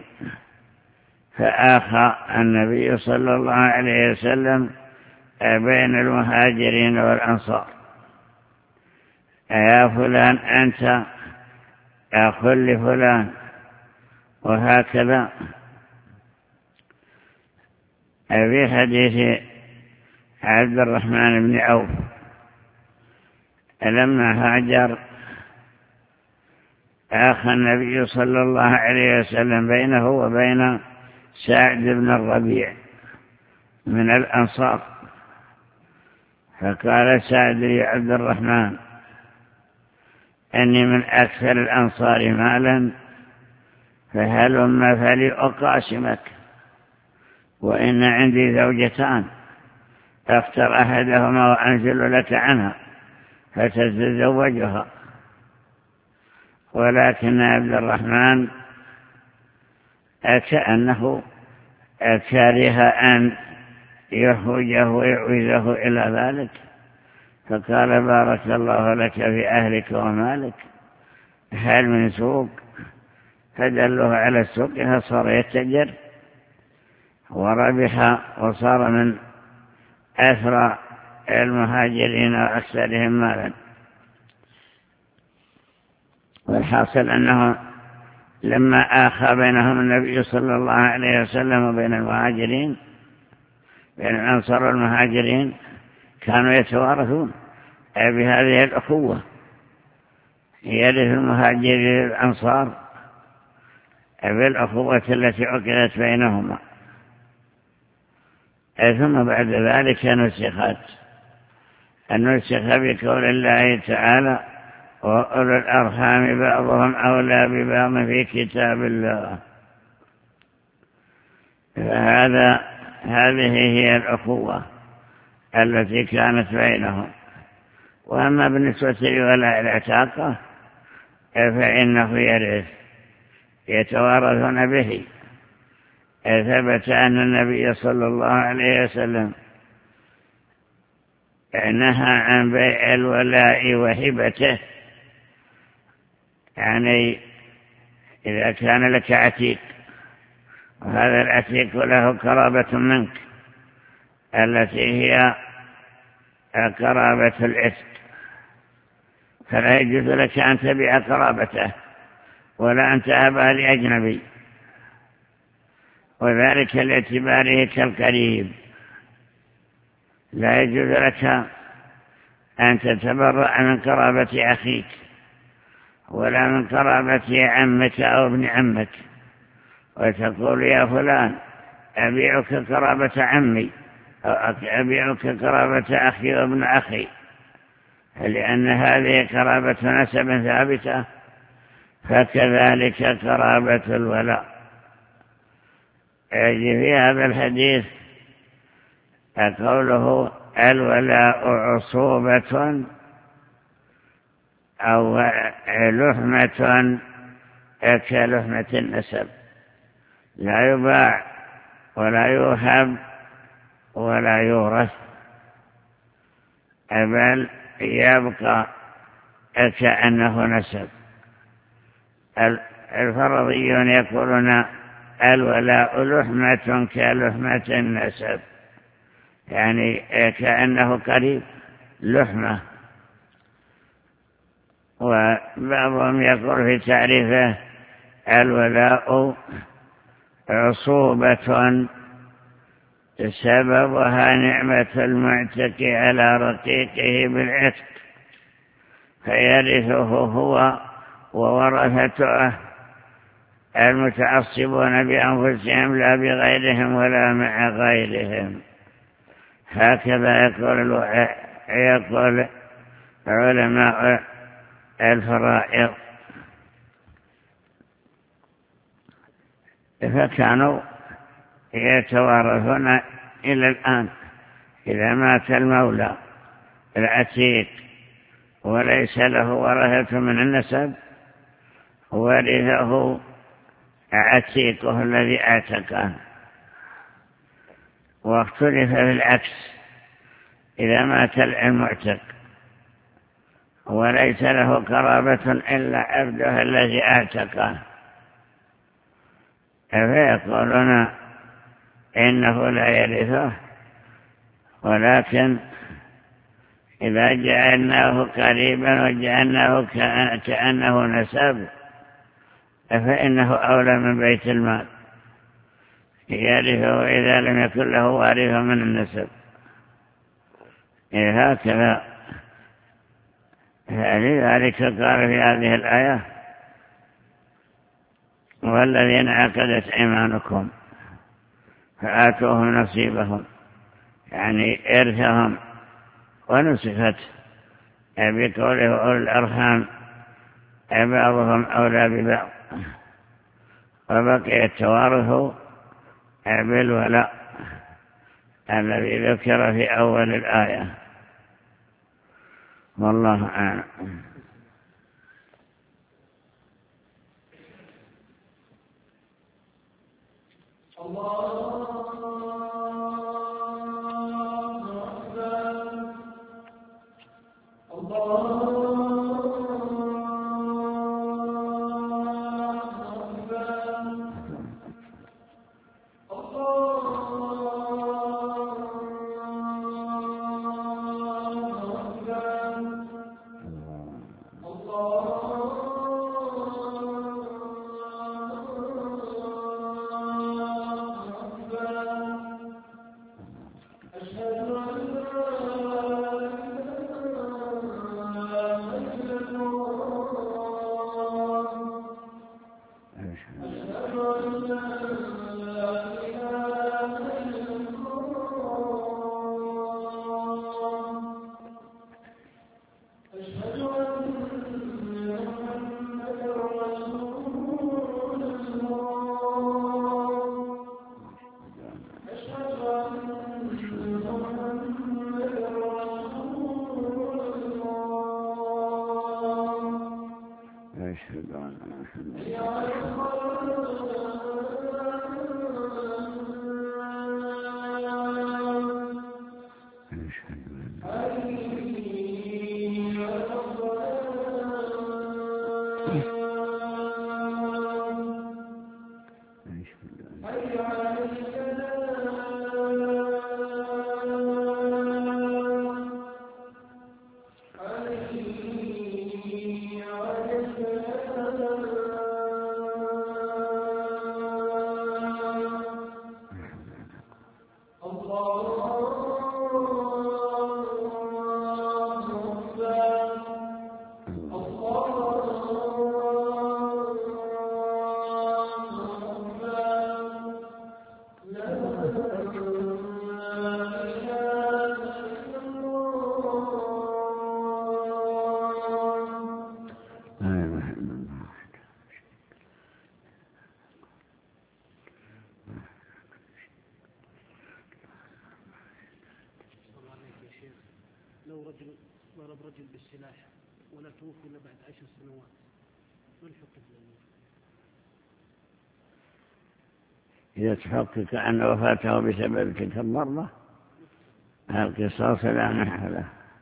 B: فآخى النبي صلى الله عليه وسلم بين المهاجرين والأنصار، يا فلان أنت أخ لفلان، وهكذا. في حديث عبد الرحمن بن عوف لما هاجر آخى النبي صلى الله عليه وسلم بينه وبين سعد بن الربيع من الأنصار، فقال سعد يا عبد الرحمن أني من أكثر الأنصار مالا فهلم فلأقاسمك، وإن عندي زوجتان اختر أحدهما وأنزل لك عنها فتتزوجها. ولكن عبد الرحمن كأنه كره أن يحوجه ويعوزه إلى ذلك، فقال بارك الله لك في أهلك ومالك، هل من سوق؟ فدله على السوق فصار يتجر وربح وصار من أثرى المهاجرين وأكثرهم مالا. والحاصل أنه لما آخى بينهم النبي صلى الله عليه وسلم وبين المهاجرين بين الأنصار والمهاجرين كانوا يتوارثون بهذه الأخوة، يرث المهاجرين الأنصار بالأخوة التي عقدت بينهما. ثم بعد ذلك نسخت النسخ بقول الله تعالى وأولو الأرحام بعضهم أولى ببعض في كتاب الله. فهذا هذه هي الأخوة التي كانت بينهم. وأما بالنسبة لولاء العتاقة فإنه يرث يتوارثون به. ثبت أن النبي صلى الله عليه وسلم نهى عن بيع الولاء وهبته، يعني إذا كان لك عتيق وهذا العتيق له قرابة منك التي هي قرابة العتق، فلا يجوز لك أن تبيع قرابته ولا أن تهبها لأجنبي، وذلك لاعتباره كالقريب. لا يجوز لك أن تتبرأ من قرابة أخيك ولا من قرابة عمك أو ابن عمك وتقول يا فلان أبيعك قرابة عمي أو أبيعك قرابة أخي وابن أخي، لأن هذه قرابة نسب ثابتة، فكذلك قرابة الولاء. يجي في هذا الحديث قوله الولاء عصوبة أو لحمة كلحمة النسب، لا يباع ولا يوهب ولا يورث، بل يبقى كأنه نسب. الفرضيون يقولون الولاء لحمة كلحمة النسب، يعني كأنه قريب لحمة. وبعضهم يقول في تعريفه الولاء عصوبة سببها نعمة المعتق على رقيقه بالعتق، فيرثه هو وورثته المتعصبون بأنفسهم لا بغيرهم ولا مع غيرهم. هكذا يقول يقول علماء الفرائض. فكانوا يتوارثون إلى الآن. إذا مات المولى العتيق وليس له ورثة من النسب ورثه عتيقه الذي اعتقه. واختلف في العكس، إذا مات المعتق وليس له قرابة إلا عبده الذي اعتقه، فيقولون إنه لا يرثه، ولكن إذا جعلناه قريبا وجعلناه كأنه نسب فإنه أولى من بيت المال، يرثه إذا لم يكن له وارث من النسب. هكذا لذلك قال في هذه الآية والذين عقدت أيمانكم فآتوهم نصيبهم، يعني إرثهم، ونسخت بقوله أولي الأرحام بعضهم أولى ببعض، وبقي التوارث بالولاء الذي ذكر في أول الآية. والله أعلم.
C: الله
D: لو رجل ضرب رجل بالسلاح ولا توفي إلا بعد عشر سنوات، ما الحكم في الأمور؟
B: إذا تحقق أن وفاته بسبب تلك الضربة القصاص لا محالة.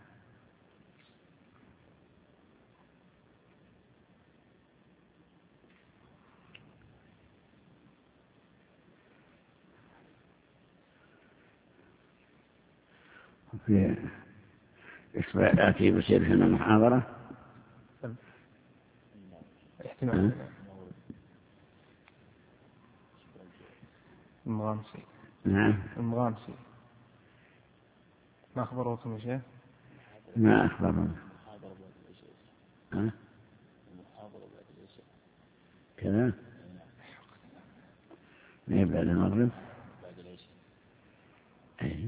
B: في إخباراتي بصير هنا محاضرة
C: احتمال المغامسي.
B: نعم
C: المغامسي ما أخبروكم يا شيخ؟
B: ما أخبرنا كذا ما بعد المغرب أي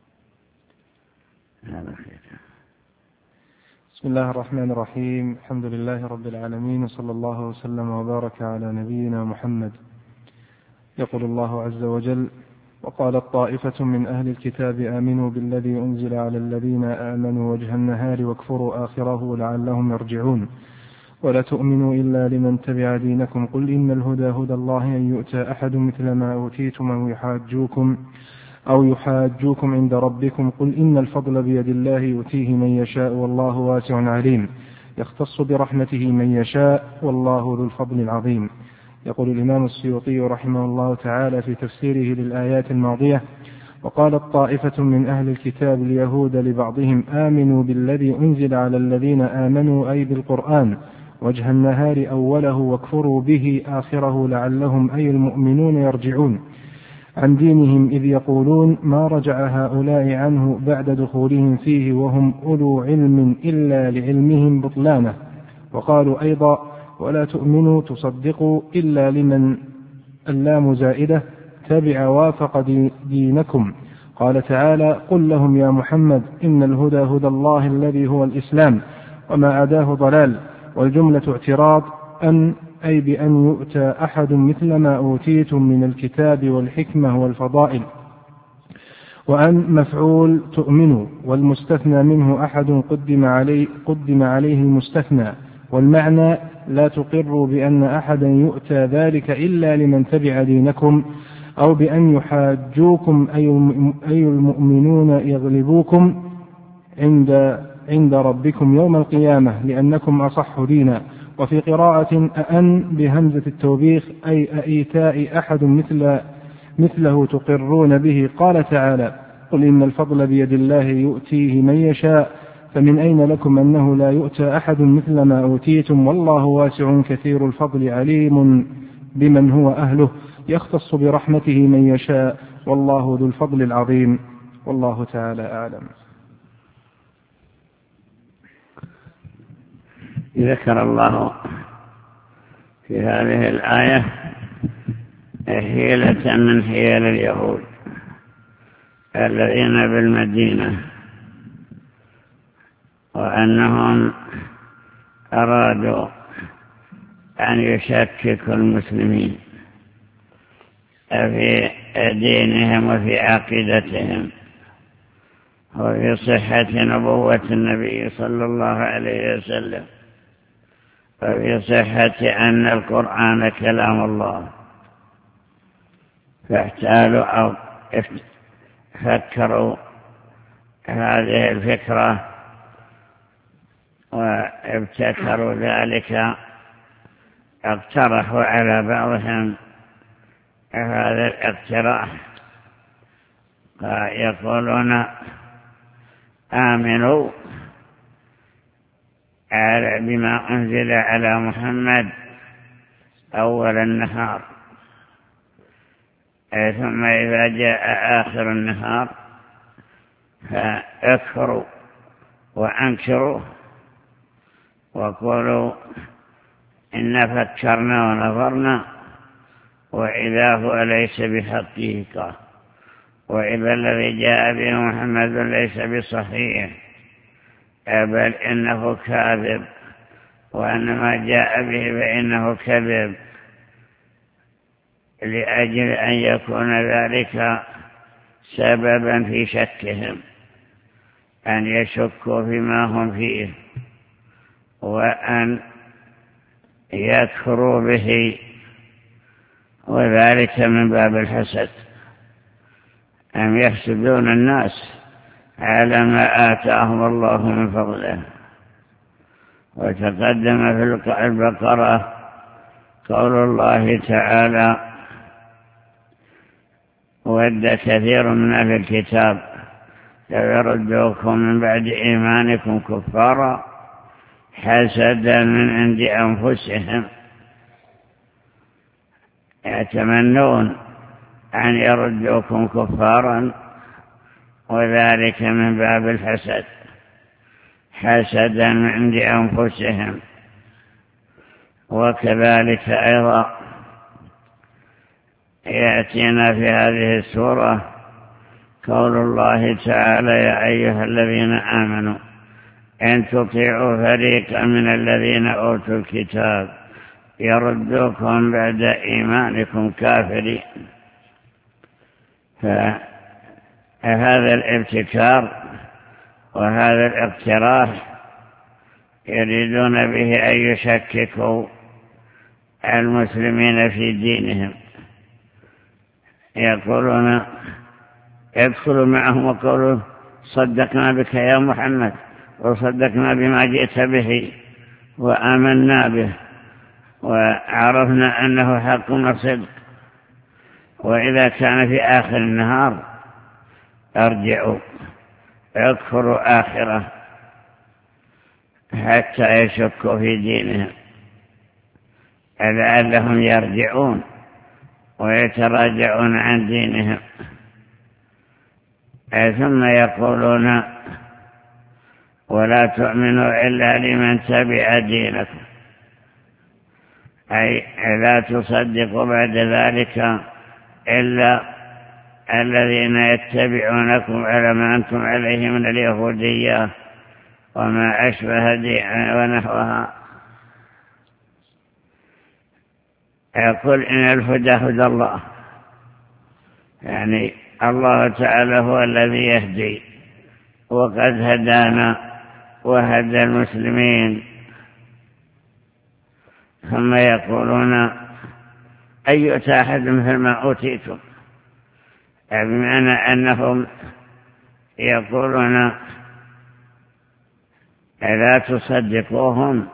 B: هذا خير.
C: بسم الله الرحمن الرحيم. الحمد لله رب العالمين، وصلى الله وسلم وبارك على نبينا محمد. يقول الله عز وجل: وقالت طائفة من أهل الكتاب آمنوا بالذي أنزل على الذين آمنوا وجه النهار واكفروا آخره لعلهم يرجعون ولا تؤمنوا إلا لمن تبع دينكم قل إن الهدى هدى الله أن يؤتى أحد مثل ما أوتيتم أو يحاجوكم أو يحاجوكم عند ربكم قل إن الفضل بيد الله يؤتيه من يشاء والله واسع عليم يختص برحمته من يشاء والله ذو الفضل العظيم. يقول الإمام السيوطي رحمه الله تعالى في تفسيره للآيات الماضية: وقالت طائفة من أهل الكتاب اليهود لبعضهم آمنوا بالذي أنزل على الذين آمنوا أي بالقرآن وجه النهار أوله واكفروا به آخره لعلهم أي المؤمنون يرجعون. عن دينهم إذ يقولون ما رجع هؤلاء عنه بعد دخولهم فيه وهم أولو علم إلا لعلمهم بطلانه. وقالوا أيضا ولا تؤمنوا تصدقوا إلا لمن اللام زائدة تبع وافق دينكم. قال تعالى قل لهم يا محمد إن الهدى هدى الله الذي هو الإسلام وما عداه ضلال. والجملة اعتراض أن أي بأن يؤتى أحد مثل ما أوتيتم من الكتاب والحكمة والفضائل، وأن مفعول تؤمنوا، والمستثنى منه أحد قدم عليه, قدم عليه المستثنى. والمعنى لا تقروا بأن أحدا يؤتى ذلك إلا لمن تبع دينكم، أو بأن يحاجوكم أي المؤمنون يغلبوكم عند, عند ربكم يوم القيامة لأنكم أصح دينا. وفي قراءة أن بهمزة التوبيخ أي أئيتاء أحد مثل مثله تقرون به. قال تعالى قل إن الفضل بيد الله يؤتيه من يشاء فمن أين لكم أنه لا يؤتى أحد مثل ما أوتيتم والله واسع كثير الفضل عليم بمن هو أهله يختص برحمته من يشاء والله ذو الفضل العظيم والله تعالى أعلم.
B: ذكر الله في هذه الآية حيلة من حيل اليهود الذين بالمدينة، وأنهم أرادوا أن يشككوا المسلمين في دينهم وفي عقيدتهم وفي صحة نبوة النبي صلى الله عليه وسلم وفي صحة أن القرآن كلام الله. فاحتالوا أو فكروا هذه الفكرة وابتكروا ذلك، اقترحوا على بعضهم هذا الاقتراح، يقولون آمنوا بما أنزل على محمد أول النهار، ثم إذا جاء آخر النهار فاكفروا وأنكروا وقولوا إن فكرنا ونظرنا وإذا هو ليس بحقيقة، وإذا الذي جاء به محمد ليس بصحيح بل إنه كاذب، وأن ما جاء به فإنه كذب، لأجل أن يكون ذلك سببا في شكهم، أن يشكوا فيما هم فيه وأن يكفروا به، وذلك من باب الحسد، أم يحسدون الناس على ما آتاهم الله من فضله. وتقدم في البقرة قول الله تعالى ود كثير من أهل الكتاب لو يردوكم من بعد إيمانكم كفارا حسدا من عند أنفسهم، يتمنون أن يردوكم كفارا، وذلك من باب الحسد، حسدا من عند أنفسهم. وكذلك أيضا يأتينا في هذه السورة قول الله تعالى يا أيها الذين آمنوا إن تطيعوا فريقا من الذين أوتوا الكتاب يردوكم بعد إيمانكم كافرين. فهذا الابتكار وهذا الاقتراح يريدون به أن يشككوا المسلمين في دينهم، يقولون يدخلوا معهم وقولوا صدقنا بك يا محمد وصدقنا بما جئت به وآمنا به وعرفنا أنه حق وصدق، وإذا كان في آخر النهار ارجعوا اكفروا آخرة حتى يشكوا في دينهم لعلهم يرجعون ويتراجعون عن دينهم، ثم يقولون ولا تؤمنوا إلا لمن تبع دينكم، أي لا تصدقوا بعد ذلك إلا الذين يتبعونكم على ما أنتم عليه من اليهودية وما أشبه دين ونحوها. يقول إن الهدى هدى الله، يعني الله تعالى هو الذي يهدي، وقد هدانا وهدى المسلمين. ثم يقولون أن يؤتى أحد مثل ما أوتيتم، بمعنى أنهم يقولون لا تصدقوهم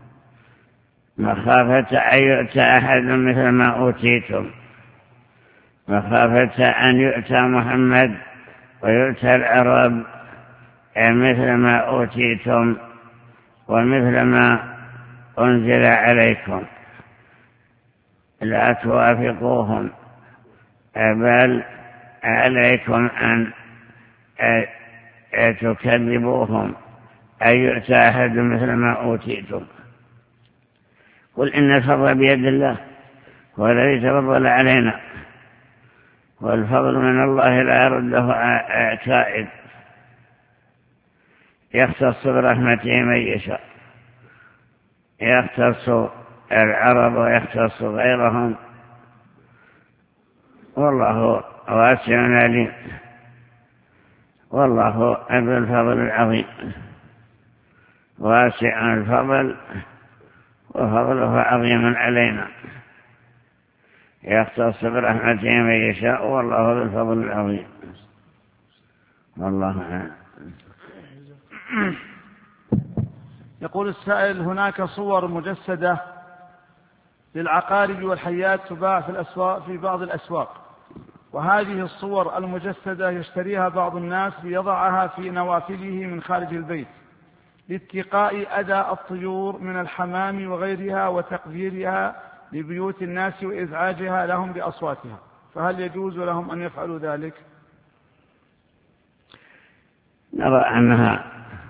B: مخافة أن يؤتى أحد مثل ما أوتيتم، مخافة أن يؤتى محمد ويؤتى العرب مثل ما أوتيتم ومثل ما أنزل عليكم، لا توافقوهم، بل عليكم أن تكذبوهم، أن يؤتى أحد مثل ما أوتيتم. قل إن الفضل بيد الله، هو الذي تفضل علينا، والفضل من الله لا يرده كائد، يختص برحمته من يشاء، يختص العرب ويختص غيرهم، والله واسع عليم، والله ذو الفضل العظيم، واسع الفضل وفضله عظيم علينا، يختص برحمته من يشاء، والله ذو الفضل العظيم. والله أعلم.
A: يقول السائل: هناك صور مجسدة للعقارب والحيات تباع في الأسواق في بعض الأسواق، وهذه الصور المجسدة يشتريها بعض الناس ليضعها في نوافذه من خارج البيت لاتقاء أذى الطيور من الحمام وغيرها وتقديرها لبيوت الناس وإزعاجها لهم بأصواتها، فهل يجوز لهم أن يفعلوا ذلك؟
B: نرى أنها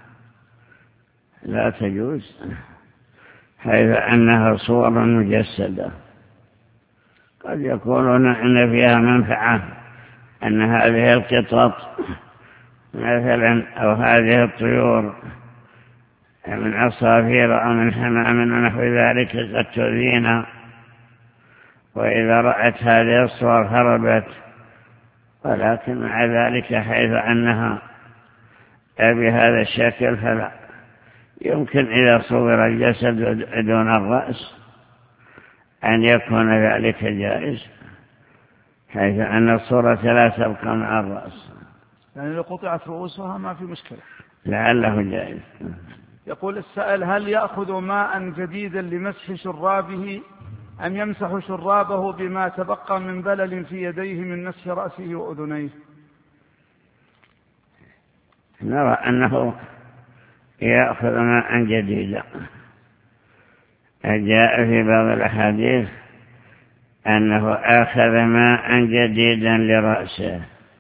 B: لا تجوز، حيث أنها صور مجسدة، قد يقولون إن فيها منفعة، أن هذه القطط مثلا أو هذه الطيور من عصافير أو من حمام ونحو ذلك قد تؤذينا، وإذا رأت هذه الصور هربت، ولكن مع ذلك حيث أنها بهذا الشكل فلا يمكن إذا صور الجسد دون الرأس أن يكون ذلك جائز، حيث أن الصورة لا تبقى مع الرأس،
A: يعني لو قطعت رؤوسها ما في مشكلة،
B: لعله جائز.
A: يقول السائل: هل يأخذ ماء جديدا لمسح شرابه أم يمسح شرابه بما تبقى من بلل في يديه من مسح رأسه وأذنيه؟
B: نرى أنه يأخذ ماء جديدا. جاء في بعض الأحاديث أنه أخذ ماء جديدا لرأسه،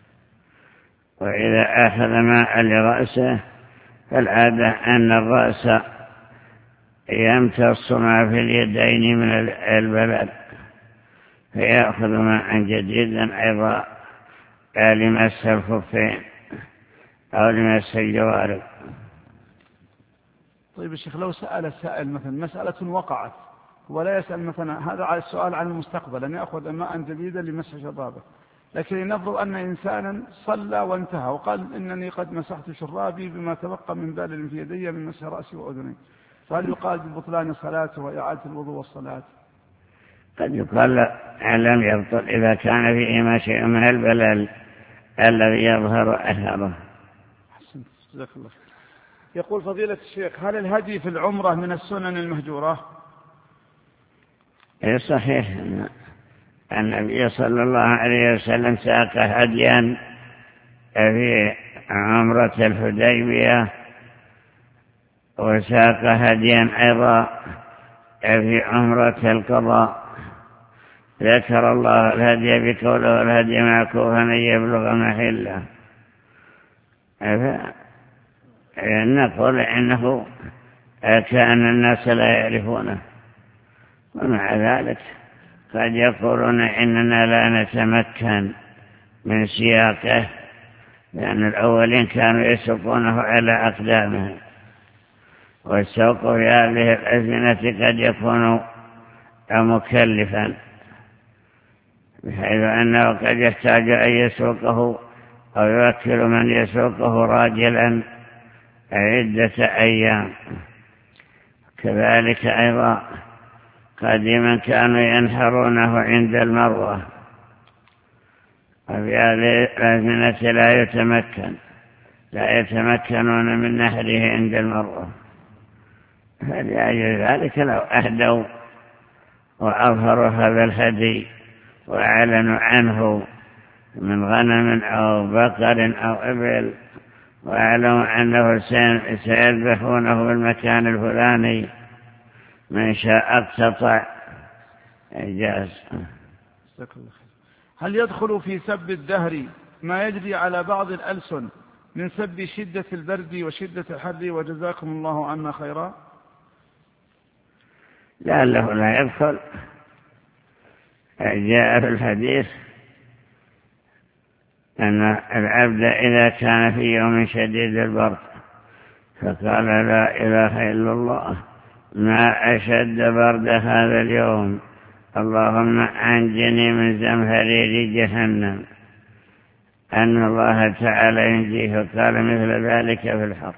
B: وإذا أخذ ماء لرأسه فالعادة أن الرأس يمتص ما في اليدين من البلد، فيأخذ ماء جديدا أيضا لمس الخفين أو لمس الجوارب.
A: طيب الشيخ، لو سأل السائل مثلا مسألة وقعت ولا يسأل مثلا هذا السؤال عن المستقبل أن يأخذ ماء جديدا لمسح شرابه، لكن لنفرض أن إنسانا صلى وانتهى وقال إنني قد مسحت شرابي بما تبقى من بلل في يدي من مسح رأسي وأذني، فهل يقال ببطلان صلاته وإعادة الوضوء والصلاة؟
B: قد يقال لم يبطل إذا كان فيهما شيء من البلل الذي يظهر أثره.
A: حسنت، جزاك الله خير. يقول فضيلة الشيخ: هل الهدي في العمرة من السنن المهجورة؟
B: إيه صحيح، النبي صلى الله عليه وسلم ساق هديا في عمرة الحديبية، وساق هديا أيضا في عمرة القضاء، ذكر الله الهدي بقوله الهدي معكوفا أن يبلغ محله، نقول إنه كأن الناس لا يعرفونه، ومع ذلك قد يقولون إننا لا نتمكن من سياقه، لأن الأولين كانوا يسوقونه على أقدامهم، والسوق في هذه الأزمنة قد يكون مكلفا، بحيث أنه قد يحتاج أن يسوقه أو يوكل من يسوقه راجلا عدة أيام. كذلك أيضا قديما كانوا ينحرونه عند المروة، وفي هذه الأزمنة لا يتمكن لا يتمكنون من نحره عند المروة، فلأجل ذلك لو أهدوا وأظهروا هذا الهدي وأعلنوا عنه من غنم أو بقر أو إبل، وأعلموا أنه سيذبحونه في المكان الفلاني، من شاء اقتطع جاز.
A: هل يدخل في سب الدهر ما يجري على بعض الألسن من سب شدة البرد وشدة الحر وجزاكم الله عنا خيرا؟
B: لعله لا يدخل. جاء في الحديث أن العبد إذا كان في يوم شديد البرد فقال لا إله إلا الله ما أشد برد هذا اليوم، اللهم أنجني من زمهرير جهنم، أن الله تعالى ينجيه، قال مثل ذلك في الحر.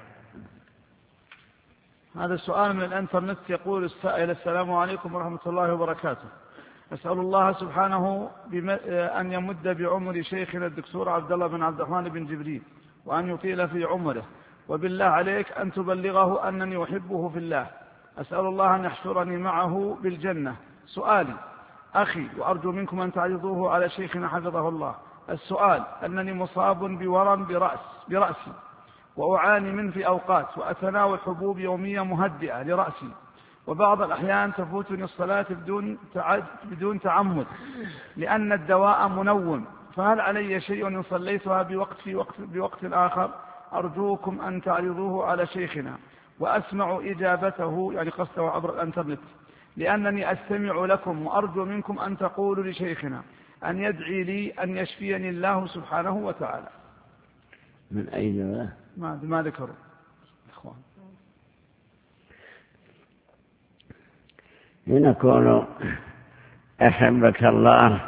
A: هذا السؤال من الانترنت، يقول السائل السلام عليكم ورحمة الله وبركاته، أسأل الله سبحانه أن يمد بعمر شيخنا الدكتور عبد الله بن عبد الرحمن بن جبريل وأن يطيل في عمره، وبالله عليك أن تبلغه أنني أحبه في الله، أسأل الله أن يحشرني معه بالجنة. سؤالي أخي، وأرجو منكم أن تعرضوه على شيخنا حفظه الله. السؤال أنني مصاب بورم برأس برأسي وأعاني منه في أوقات، وأتناول حبوب يومية مهدئة لرأسي، وبعض الأحيان تفوتني الصلاة بدون بدون تعمد لأن الدواء منوم، فهل علي شيء إن صليتها بوقت في وقت بوقت آخر؟ أرجوكم أن تعرضوه على شيخنا وأسمع إجابته، يعني قصده عبر الإنترنت، لأنني أستمع لكم، وأرجو منكم أن تقولوا لشيخنا أن يدعي لي أن يشفيني الله سبحانه وتعالى.
B: من أي دواء؟
A: ما ما ذكروا إخوان.
B: لنقول أحبك الله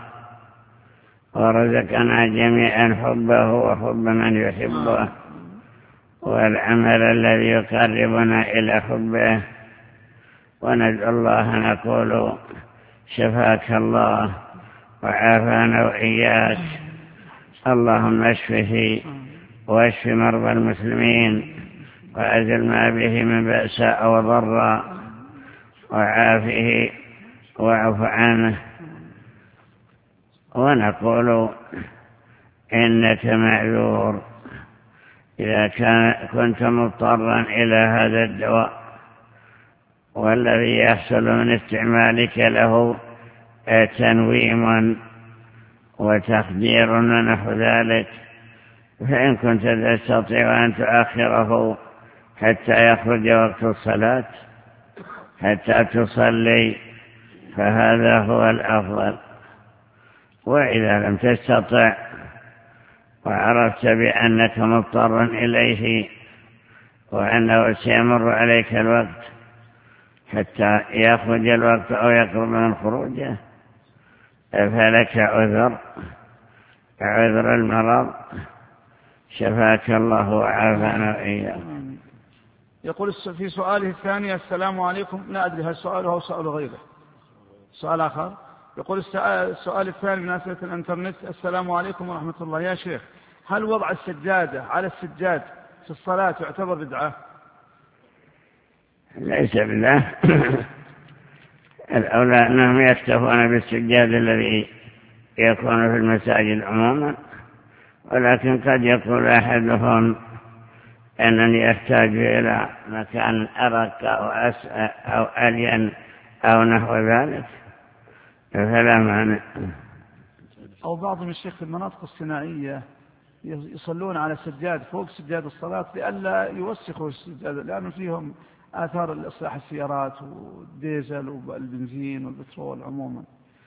B: ورزقنا جميعا حبه وحب من يحبه، والعمل الذي يقربنا إلى حبه، وندعو الله نقول شفاك الله وعافانا وإياك، اللهم اشفه واشف مرضى المسلمين وأزل ما به من بأساء وضراء وعافه واعف عنه. ونقول إنك معذور إذا كان كنت مضطرا إلى هذا الدواء، والذي يحصل من استعمالك له تنويم وتخدير ونحو ذلك، فإن كنت تستطيع أن تؤخره حتى يخرج وقت الصلاة حتى تصلي فهذا هو الأفضل. وإذا لم تستطع وعرفت بأنك مضطر إليه وأنه سيمر عليك الوقت حتى يخرج الوقت أو يقرب من خروجه، فلك عذر عذر المرض، شفاك الله وعافانا وإياك.
A: يقول في سؤاله الثاني السلام عليكم، لا أدري هل سؤاله أو سؤال غيره، سؤال آخر. يقول السؤال الثاني من أسئلة الإنترنت، السلام عليكم ورحمة الله، يا شيخ هل وضع السجادة على السجاد في الصلاة يعتبر بدعة؟
B: ليس بالله. الأولى أنهم يكتفون بالسجاد الذي يكون في المساجد عموما، ولكن قد يقول أحدهم أنني أحتاج إلى مكان أرق أو, أو ألين أو نحو ذلك، فلا مانع.
A: أو بعضهم الشيخ في المناطق الصناعية يصلون على سجاد فوق سجاد الصلاة لئلا يوسخوا السجاد، لأنه فيهم آثار الإصلاح السيارات والديزل والبنزين والبترول عموما.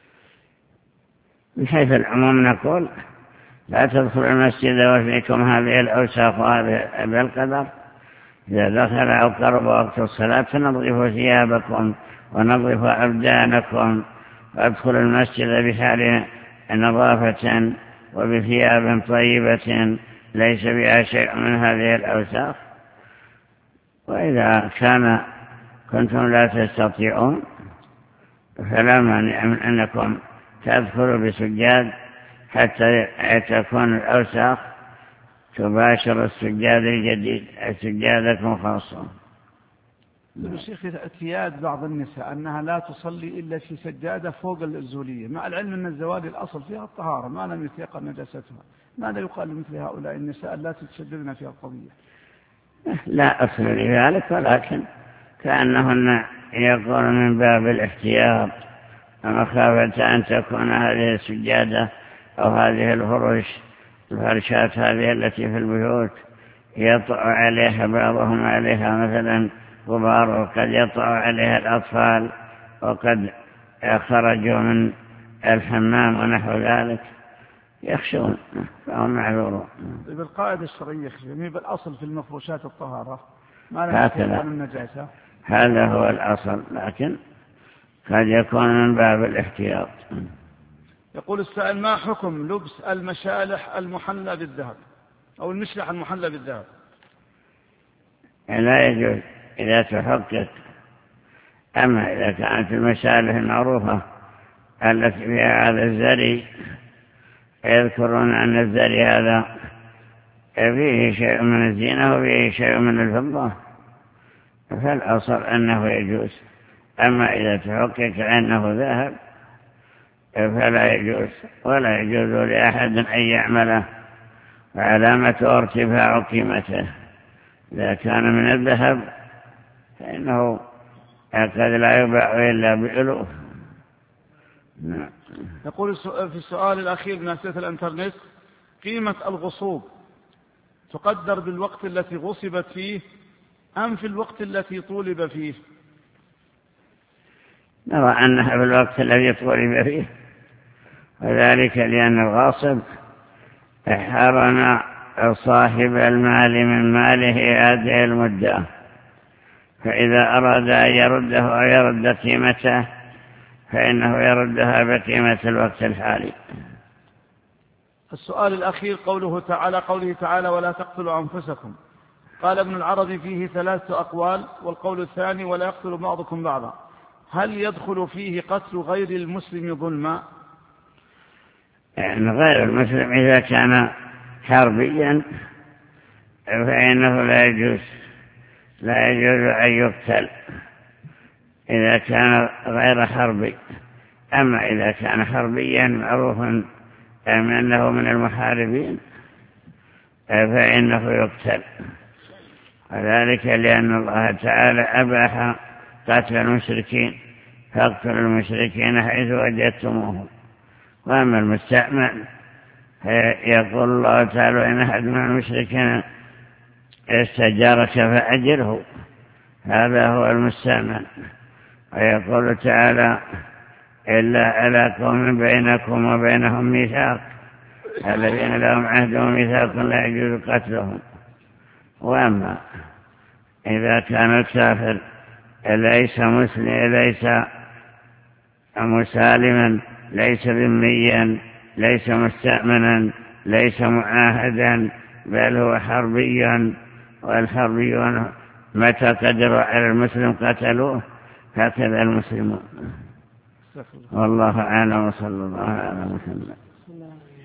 B: من حيث العموم نقول لا تدخل المسجد وفيكم هذه الأوساخ وهذه بالقدر. إذا دخل أو قرب وقت الصلاة فنظفوا ثيابكم ونظفوا أبدانكم وادخلوا المسجد بحال نظافة وبثياب طيبة ليس بها شيء من هذه الأوساخ. وإذا كان كنتم لا تستطيعون فلا مانع من أنكم تدخلوا بسجاد حتى تكون الأوساخ تباشر السجاد الجديد، سجادكم خاصة.
A: الشيخ اعتياد بعض النساء أنها لا تصلي إلا في سجادة فوق الزولية، مع العلم أن الزوال الأصل فيها الطهارة ما لم يتيقن نجاستها. ماذا يقال لمثل هؤلاء النساء لا تتشددن في القضية؟
B: لا أصل لذلك، ولكن كأنهن يقول من باب الاحتياط ومخافة أن تكون هذه السجادة أو هذه الفرش الفرشات هذه التي في البيوت يطع عليها بعضهم عليها مثلا غبار، وقد يطع عليها الأطفال وقد خرجوا من الحمام ونحو ذلك يخشون فهم معذورون.
A: بالقاعدة الشرعية يعني بالأصل في المفروشات الطهارة ما لم يتيقن النجاسة،
B: هذا هو الأصل، لكن قد يكون من باب الاحتياط.
A: يقول السائل: ما حكم لبس المشالح المحلى بالذهب أو المشلح المحلى بالذهب؟
B: لا يجوز إذا تحقق. أما إذا كانت المشالح المعروفة التي فيها هذا الزري، يذكرون أن الزري هذا فيه شيء من الزينة وفيه شيء من الفضة، فالأصل أنه يجوز. أما إذا تحقق أنه ذهب فلا يجوز، ولا يجوز لأحد أن يعمله، وعلامة ارتفاع قيمته. إذا كان من الذهب فإنه قد لا يباع إلا بألوف.
A: يقول في السؤال الأخير من أسئلة الإنترنت: قيمة الغصوب تقدر بالوقت التي غصبت فيه أم في الوقت التي طولب فيه؟
B: نرى أنها في الوقت الذي طولب فيه، وذلك لأن الغاصب حرم صاحب المال من ماله هذه المدة، فإذا أراد أن يرده أو يرد قيمته فإنه يردها بقيمة الوقت الحالي.
A: السؤال الأخير قوله تعالى قوله تعالى: ولا تقتلوا أنفسكم. قال ابن العربي: فيه ثلاثة أقوال، والقول الثاني: ولا يقتل بعضكم بعضا. هل يدخل فيه قتل غير المسلم ظلما؟
B: يعني غير المسلم إذا كان حربيا فإنه لا يجوز لا يجوز أن يقتل إذا كان غير حربي. أما إذا كان حربيا معروفا أنه من المحاربين فإنه يقتل، وذلك لأن الله تعالى أباح قتل المشركين: فاقتلوا المشركين حيث وجدتموهم. وأما المستأمن يقول الله تعالى: إن أحد من المشركين استجارك فأجره. هذا هو المستأمن. ويقول تعالى: إلا على قوم بينكم وبينهم ميثاق الذين لهم عهد وميثاق لا يجوز قتلهم. وأما إذا كان الكافر ليس مسلم ليس مسالما ليس ذميا ليس مستأمنا ليس معاهدا بل هو حربيا، والحربيون متى قدروا على المسلم قتلوه، هكذا المسلمون. والله أعلم وصلى الله على محمد.